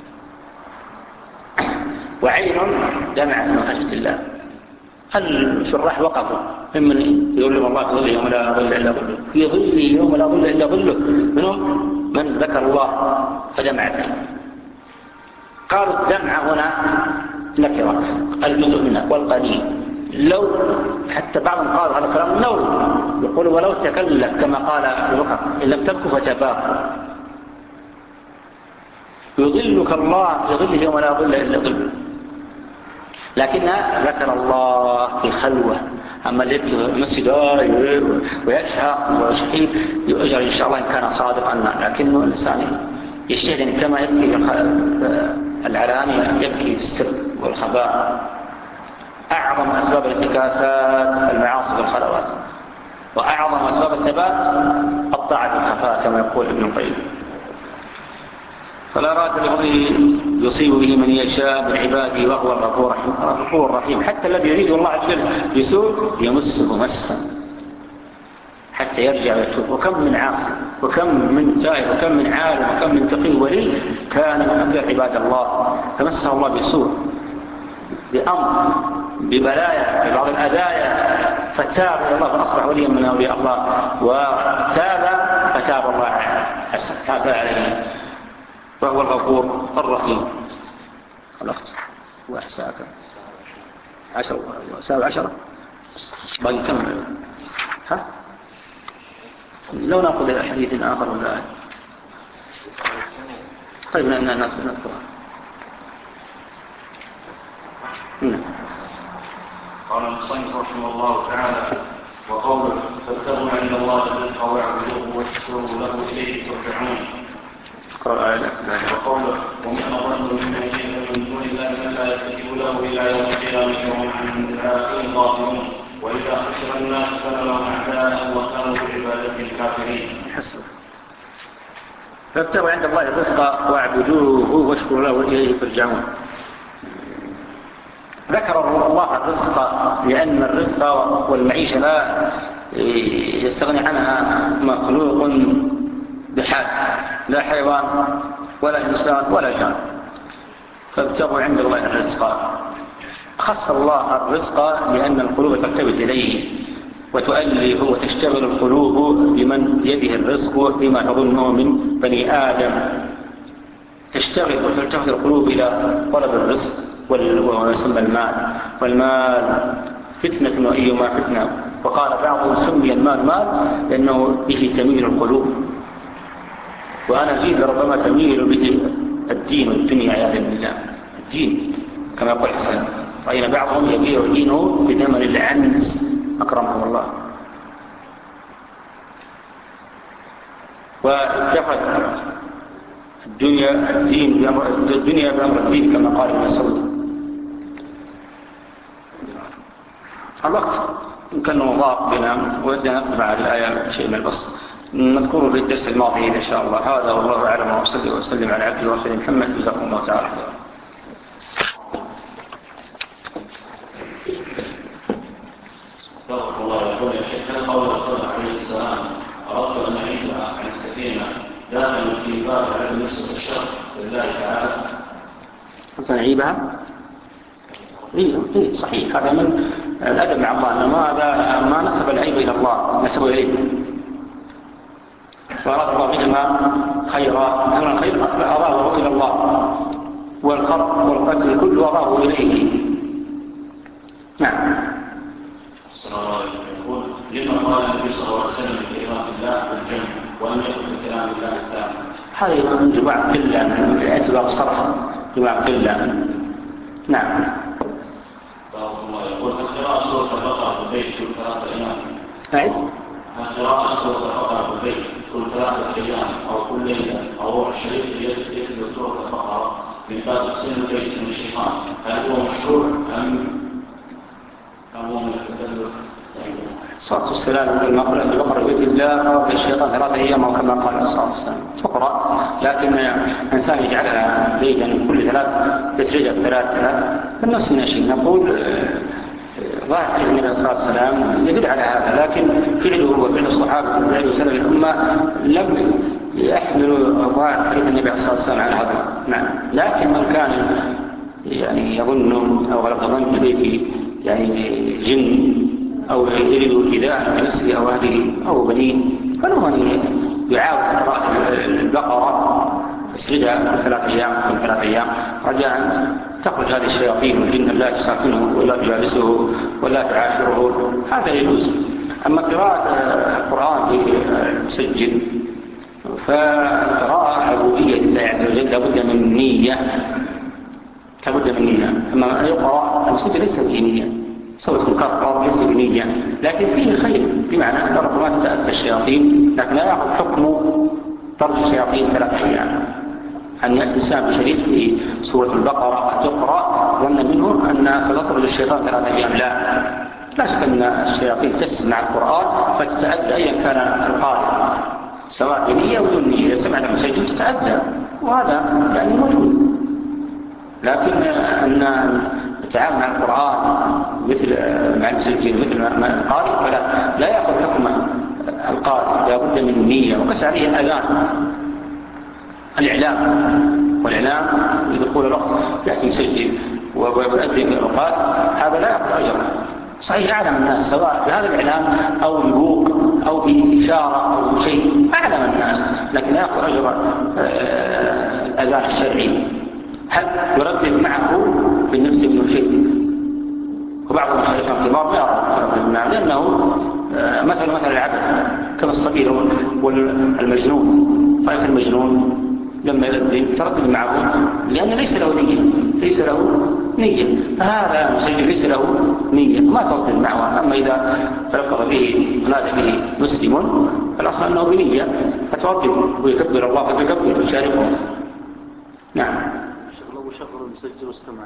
وعين دمعت من خشية الله. الشراح وقفوا ممن يقول لهم الله في ظله يوم لا ظل إلا ظله، في ظله يوم لا ظل إلا ظله، منهم من ذكر الله فدمعت عينه. قالوا الدمع هنا نكرة، الجزء منها والقليل. لو حتى بعضهم قالوا هذا كلام لو يقول ولو تكلف كما قال أبو بكر إن لم تبكوا فتباكوا. يظلك الله يظله يوم لا ظل إلا ظله، لكنها ذكر الله في خلوة. أما اللي يبكي المسجد ويشهق ويشحيب يؤجر إن شاء الله إن كان صادقا، لكنه الإنسان يجتهد كما يبكي العلانية يبكي في السر والخباء. أعظم أسباب الانتكاسات المعاصي والخلوات، وأعظم أسباب الثبات الطاعة الخفاء كما يقول ابن القيم. فلا راد لفضله يصيب به من يشاء من عباده وهو الغفور الرحيم. حتى الذي يريد الله عز وجل بسوء يمسه مسا حتى يرجع ويتوب. وكم من عاصي وكم من تائب وكم من عالم وكم من تقي ولي كان من أكثر عباد الله فمسه الله بسوء بأمر ببلايا ببعض الأدايا فتاب إلى الله فأصبح وليا من أولياء الله، وتاب فتاب الله عليه وهو الغفور الرحيم. الوقت واحد ساعة عشرة ساعة عشرة باقي كم ها لو نأخذ حديث آخر ولا طيب نذكر. قال المصنف رحمه الله تعالى وقوله فابتغوا عند الله الرزق واعبدوه واشكروا له اليه ترجعون. وقوله ومن اضل ممن يشرك من دون الله من لا يستجيب له الى يوم القيامه وهم عن دعائهم غافلون واذا حشر الناس كانوا لهم اعداء وكانوا بعباده الكافرين. فابتغوا عند الله الرزق واعبدوه واشكروا له اليه ترجعون. ذكر الله الرزق لأن الرزق والمعيشة لا يستغني عنها مخلوق بحال، لا حيوان ولا إنسان ولا جان. فابتغوا عند الله الرزق. خص الله الرزق لأن القلوب ترتبط إليه وتؤلف وتشتغل القلوب بمن يده الرزق بما تظنه من بني آدم. تشتغل وتلتفت القلوب إلى طلب الرزق وهو يسمى المال، والمال فتنة وأيما فتنة. وقال بعضهم سمي المال مال لأنه به تميل القلوب، وأنا زيد ربما تميل به الدين والدنيا عياذا بالله. الدين كما يقول حسن رأينا بعضهم يبيع دينه بثمن العنز أكرمكم الله. واتخذ الدنيا الدين بأمر الدنيا بأمر الدين كما قال ابن مسعود. الوقت يمكن نضاق بنا ودنا مع الآية شيء من البسط نذكره في الدرس الماضي إن شاء الله. هذا والله أعلم وصلي وسلم على عبده ورسوله محمد جزاكم الله تعالى خيرا. توقف الله يقول يا شيخ هل قول الرسول عليه السلام أردت أن أعيدها عن السفينة داخل في باب علم نصف الشر لله تعالى؟ أردت أن أعيدها؟ إيه صحيح، هذا من الأدب مع الله، ما ما نسب العيب إلى الله، نسبه إليه. فأراد الله بهما خيرا، أمر الخير أراه إلى الله، والخرق والقتل كله أراه إليه. نعم. السلام عليكم. يقول لما قال النبي صلى الله عليه وسلم بكلمات الله بالجنة ولم يكن بكلام الله التام؟ هذه جماعة قلة من اعتبار الصرف، جماعة قلة. نعم. الله يقول قراءة سورة البقرة في البيت كل ثلاثة أيام. نعم. قراءة سورة البقرة في البيت كل ثلاثة أيام أو كل ليلة أو روح الشريف يتلو سورة البقرة من باب تحسين البيت من الشيطان، هل هو مشروع أم أم هو متكلف؟ الصلاة والسلام المقولة في بقرة بيت الله رب الشيطان ثلاثة أيام أو كما قال الصلاة والسلام تقرأ، لكن إنسان يجعلها بيتا كل ثلاث تسريجها بثلاث ثلاث فالنفس من الشيء. نقول ظاهر حديث النبي صلى الله عليه وسلم يدل على هذا، لكن فعله وفعل الصحابة في ذلك وسلم الأمة لم يحملوا ظاهر حديث النبي صلى الله عليه وسلم على هذا. نعم. لكن من كان يعني يظن أو غلط ظن ببيته يعني جن أو يريد الإذاعة بنفسه أو أهله أو بنيه، فله أن يعاود قراءة البقرة يسردها في ثلاث أيام في ثلاث أيام رجاء تخرج هذه الشياطين والجن لا تساكنه ولا تجالسه ولا تعاشره، هذا يجوز. أما قراءة القرآن في المسجد فقراءة عبودية لله عز وجل لابد من نية، لابد من نية. أما يقرأ المسجد ليس فيه نية، سوف مكرر ليس بنية، لكن فيه خير، بمعنى أن ربما تتأتى الشياطين لكن لا يأخذ حكم طرد الشياطين ثلاث أيام. أن يأتي الإنسان بشريك في سورة البقرة تقرأ ظن منه أن ستطرد الشيطان ثلاث أيام، لا لا شك أن الشياطين تسمع القرآن فتتأدى أيا كان القارئ سواء بنية أو دون نية، إذا سمع المسجد تتأدى وهذا يعني موجود. لكن أن التعامل مع القرآن مثل مع المسجد مثل مع القارئ فلا لا يأخذ حكم القارئ، لا بد من النية. وقس عليه الأذان الإعلام، والإعلام لدخول الوقت يأتي يسجل ويؤذن في الأوقات، هذا لا يأخذ أجرا. صحيح أعلم الناس سواء بهذا الإعلام أو ببوق أو بإشارة أو شيء، أعلم الناس، لكن لا يأخذ أجر الأذان الشرعي. هل يردد معه بالنفس من شيء؟ وبعض المشايخ الكبار ما يرى يردد معه، لأنه مثل مثل العبد كما الصغير والمجنون. رأيت المجنون لما يردد تردد معه لأن ليس له نية، ليس له نية، فهذا المسجد ليس له نية ما تردد معه. أما إذا تلفظ به ونادى به مسلم فالأصل أنه بنية فتردد ويكبر الله فتكبر ويشاركه. نعم. وشغل المسجد واستمع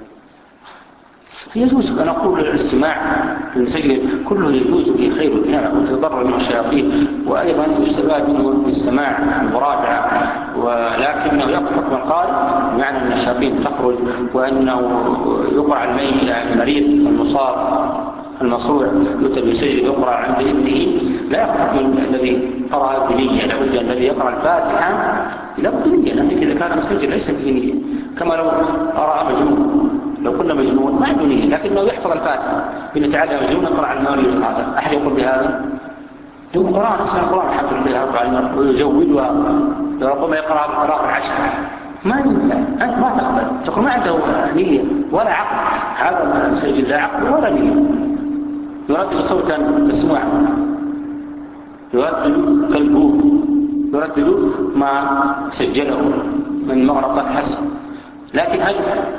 يجوز أن أقول الاستماع في المسجد كله يجوز في خير الدنيا وتضرر من الشياطين، وأيضا يستفاد منه السماع المراجعة، ولكنه يأخذ حكم القارئ بمعنى أن الشياطين تخرج وأنه يقرأ المريض المصاب المصروع يؤتى بالسجد يقرأ عند ابنه، لا يأخذ حكم الذي قرأ بنية. لابد الذي يقرأ الفاتحة لابد نية، لكن إذا كان المسجد ليس بنية كما لو قرأ مجنون، لو قلنا مجنون ما عنده نية لكنه يحفظ الفاتحة إن تعالى مجنون يقرأ على المريض، هذا أحد يقول بهذا؟ يقول القرآن اسمع القرآن الحمد لله يقرأ على المريض ويجودها، ربما يقرأ بالقراءة العشر ما ينفع. أنت ما تقبل تقول ما عنده نية ولا عقل، هذا المسجد لا عقل ولا نية. يردد صوتا تسمع، يردد قلبه، يردد ما سجله من مغرطة حسب، لكن هل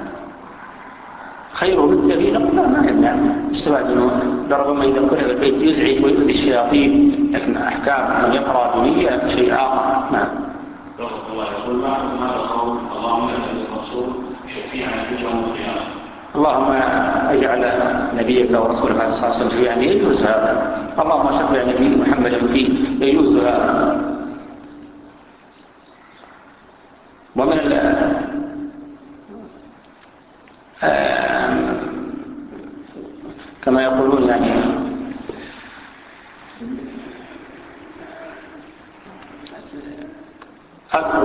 خيره بالتبين؟ لا ما يمنع. استفاد منه ربما إذا كان البيت يزعج ويؤذي الشياطين، لكن أحكام من يقرأ دنيا شيء آخر. نعم. الله يقول ماذا قول اللهم اجعل الرسول شفيعا في يوم القيامة؟ اللهم اجعل نبيك ورسولك عليه الصلاة والسلام شفيعا، يجوز هذا. اللهم شفع نبي محمد فيه، يجوز هذا. ومن كما يقولون يعني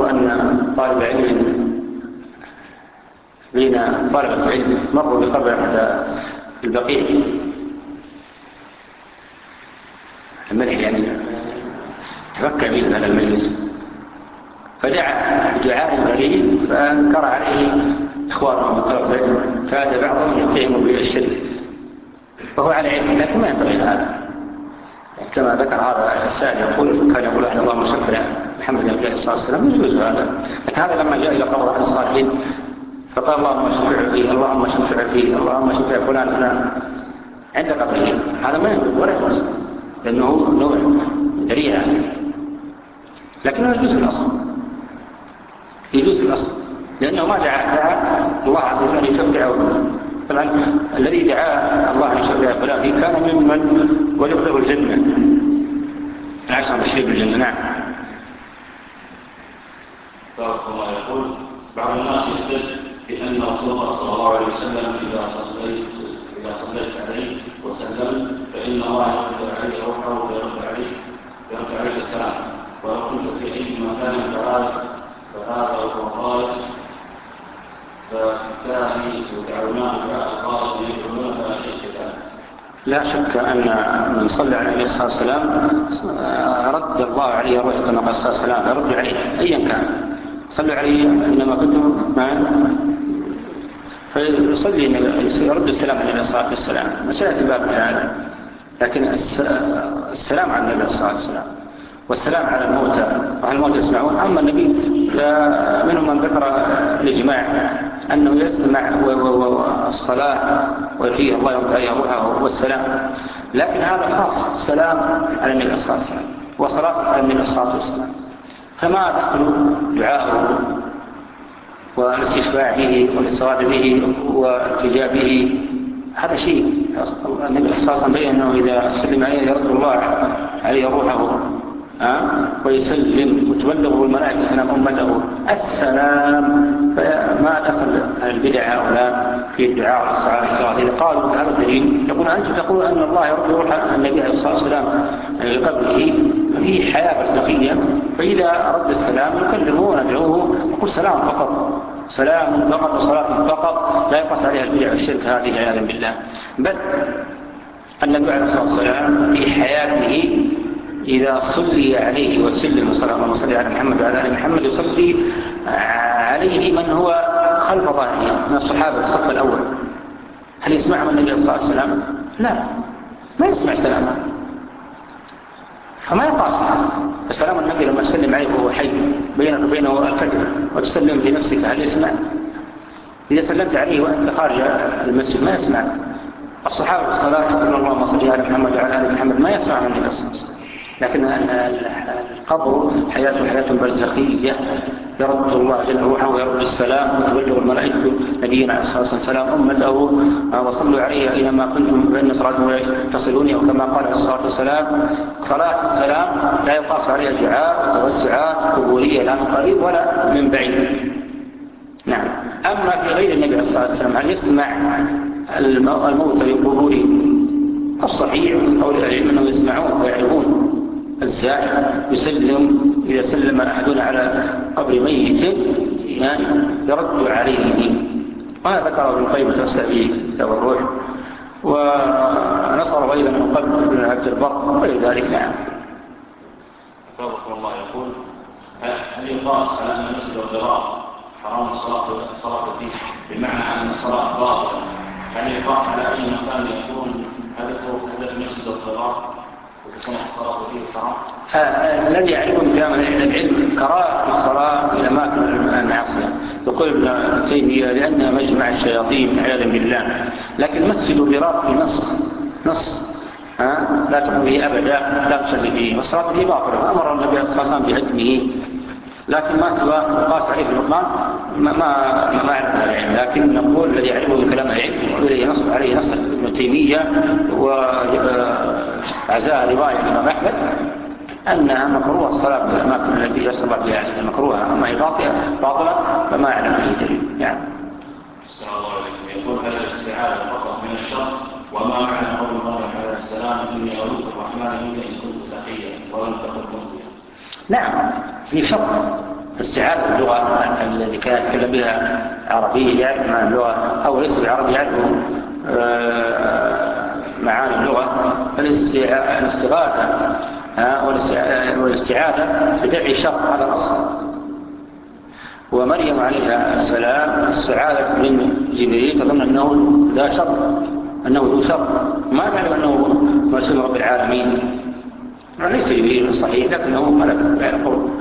ذكروا أن طالب علم بين طالبة علم مروا بقبر أحد البقيع الملح يعني تفكر به هذا المجلس، فدعا بدعاء غريب فأنكر عليه إخوانه من طلب العلم، كاد بعضهم يتهم بالشرك وهو على علم، لكن ما ينبغي هذا. كما ذكر هذا السائل يقول كان يقول أحد اللهم شكر محمد بن عليه الصلاة والسلام يجوز هذا، لكن هذا لما جاء إلى قبر أحد الصالحين فقال اللهم شفع فيه اللهم شفع فيه اللهم شفع فلان فلان عند قبره، هذا ما ينبغي ولا يجوز لأنه نوع ذريعة، لكنه يجوز الأصل يجوز الأصل لأنه ما دعا دعا الله عز وجل يشفعه. طبعا الذي دعا الله أن يشفع فلان كان ممن ولد له الجنة العشر بشيء بالجنة. نعم. بارك الله. يقول بعض الناس يستدل بأن رسول الله صلى الله عليه وسلم إذا صليت إذا صليت عليه وسلم فإن الله يرد عليه روحه ويرد عليه يرد عليه السلام، ولو كنت في أي مكان فهذا فهذا هو الغاية، فكانوا يدعوناه بألفاظ يدعون فلا شك ذلك. لا شك أن من صلى عليه النبي صلى الله عليه وسلم رد الله عليه الروح كما قال صلى الله عليه وسلم يرد عليه أيا كان. صلوا عليه إنما كنتم فيصلي يرد السلام عليه النبي صلى الله عليه وسلم مسألة باب هذا، لكن السلام على النبي صلى الله عليه وسلم والسلام على الموتى وعلى الموتى يسمعون. أما النبي منهم من ذكر الإجماع أنه يسمع والصلاة وفيه الله يرد عليه روحه والسلام، لكن هذا خاص السلام على النبي صلى الله عليه وسلم وصلاة على النبي صلى الله عليه وسلم، فما دخلوا دعاءه والاستشفاع به والاتصال به والاتجاه به هذا شيء. النبي صلى الله عليه وسلم بين أنه إذا سلم عليه يرد الله عليه روحه أه؟ ويسلم وتبلغه الملائكة سلام أمته السلام، فما دخل البدع هؤلاء في الدعاء والصلاة. إذا قالوا هذا الدليل يقول أنتم تقولون أن الله يرد روح النبي عليه الصلاة والسلام لقبله في حياة برزخية، فإذا رد السلام يكلمه وندعوه يقول سلام فقط سلام فقط وصلاة فقط لا يقص عليها البدع والشرك هذه عياذا بالله. بل النبي عليه الصلاة والسلام في حياته إذا صلي عليه وسلم وصلى الله وسلم على محمد وعلى آل محمد يصلي عليه من هو خلف ظهره من الصحابة الصف الأول، هل يسمعهم النبي صلى الله عليه وسلم؟ لا، ما يسمع سلامه، فما يقاس السلام النبي لما تسلم عليه وهو حي بينك وبينه الكتب وتسلم لنفسك هل يسمع؟ إذا سلمت عليه وأنت خارج المسجد ما يسمعك. الصحابة في الصلاة يقولون اللهم صل على محمد وعلى آل محمد ما يسمع من النبي صلى الله عليه وسلم، لكن القبر حياته حياة برزخية يرد الله جل روحه ويرد السلام ويبلغ الملائكة نبينا عليه الصلاة والسلام أمته وصلوا عليه أينما كنتم فإن صلاتهم تصلوني، أو كما قال عليه الصلاة والسلام صلاة السلام لا يقاس عليها دعاء وتوسعات قبورية لا من قريب ولا من بعيد. نعم. أما في غير النبي عليه الصلاة والسلام هل يسمع الموت في قبورهم؟ الصحيح من قول العلم أنهم يسمعون ويعرفون. الزائر يسلم إذا سلم أحدنا على قبر ميت يعني يرد عليه، ما ذكره ابن القيم توسع في كتاب الروح، ونصر أيضا من قبل ابن عبد البر وغير ذلك. نعم. أكبر الله يقول هل يقاس على أن المسجد والضرار حرام الصلاة والصلاة فيه بمعنى أن الصلاة باطلة، هل يقاس على أي مكان يكون هدفه هدف المسجد والضرار وتكون الصلاة فيه حرام؟ الذي يعرفه كلام العلم كراهة الصلاة في أماكن المعصية، يقول ابن تيمية لأنها مجمع الشياطين عياذا بالله، لكن مسجد ضرار في نص نص ها لا تقوم به أبدا لا تصلي به والصلاة به باطلة، أمر النبي صلى الله عليه وسلم بهدمه، لكن ما سوى قاس عليه في البطلان ما ما ما يعرف العلم، لكن نقول الذي يعرفه من كلام العلم والذي ينص عليه نص ابن تيمية وعزاء رواية الإمام أحمد أنها مكروه الصلاة في الأماكن التي يصلى بها مكروهة، أما هي باطلة فما يعلم به دليل. يعني السلام عليكم. يقول هذا الاستعاذة فقط من الشر، وما معنى قول الله عليه السلام إني أعوذ بالرحمن منك إن كنت تقيا ولم تكن مؤمنا؟ نعم في شر استعادة اللغة التي كانت يتكلم بها عربية يعرف معنى اللغة أو ليس بالعربي يعرف معاني اللغة. الاستغاثة والاستعادة بدفع الشر هذا الأصل. ومريم عليها السلام استعاذت من جبريل تظن أنه ذا شر، أنه ذو شر، ما تعلم أنه رسول رب العالمين، ليس جبريل صحيح لكنه ملك يعني قرب.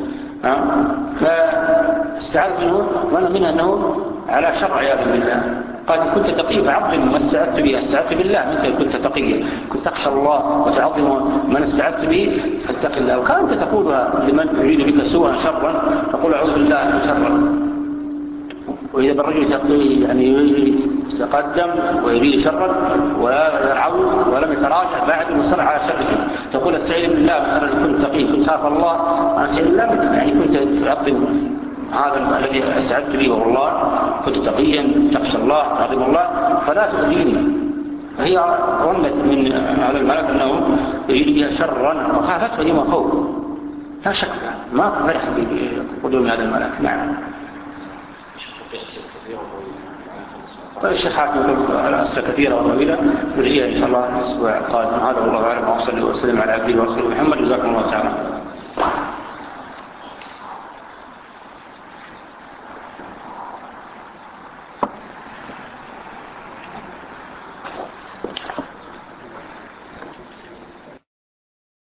فاستعاذت منه ظن منها أنه على شر عياذا بالله. قال كنت تقي فعظم ما استعذت به، استعذت بالله مثل كنت تقيا، كنت تخشى الله وتعظم من استعذت به فاتق الله. وكانت تقولها لمن يريد بك سوءا شرا تقول أعوذ بالله من شر. وإذا بالرجل تقي يعني يتقدم ويريد شرا ولا يرعوه ولم يتراجع بعد وصل على شره تقول استعيذ بالله مثلا كنت تقي كنت خاف الله أنا استعيذ بالله يعني كنت تعظم هذا الذي أسعدت به والله كنت تقيا تخشى الله تعظم الله فلا تؤذيني. فهي ظنت من هذا الملك أنه يريد بها شرا وخافته لما خوف لا شك ما فرحت بقدوم هذا الملك. نعم. الشيخ حاتم يقول الأسئلة كثيرة وطويلة نرجيها إن شاء الله الأسبوع القادم. هذا والله أعلم وصلى وسلم على عبده ورسوله محمد جزاكم الله تعالى.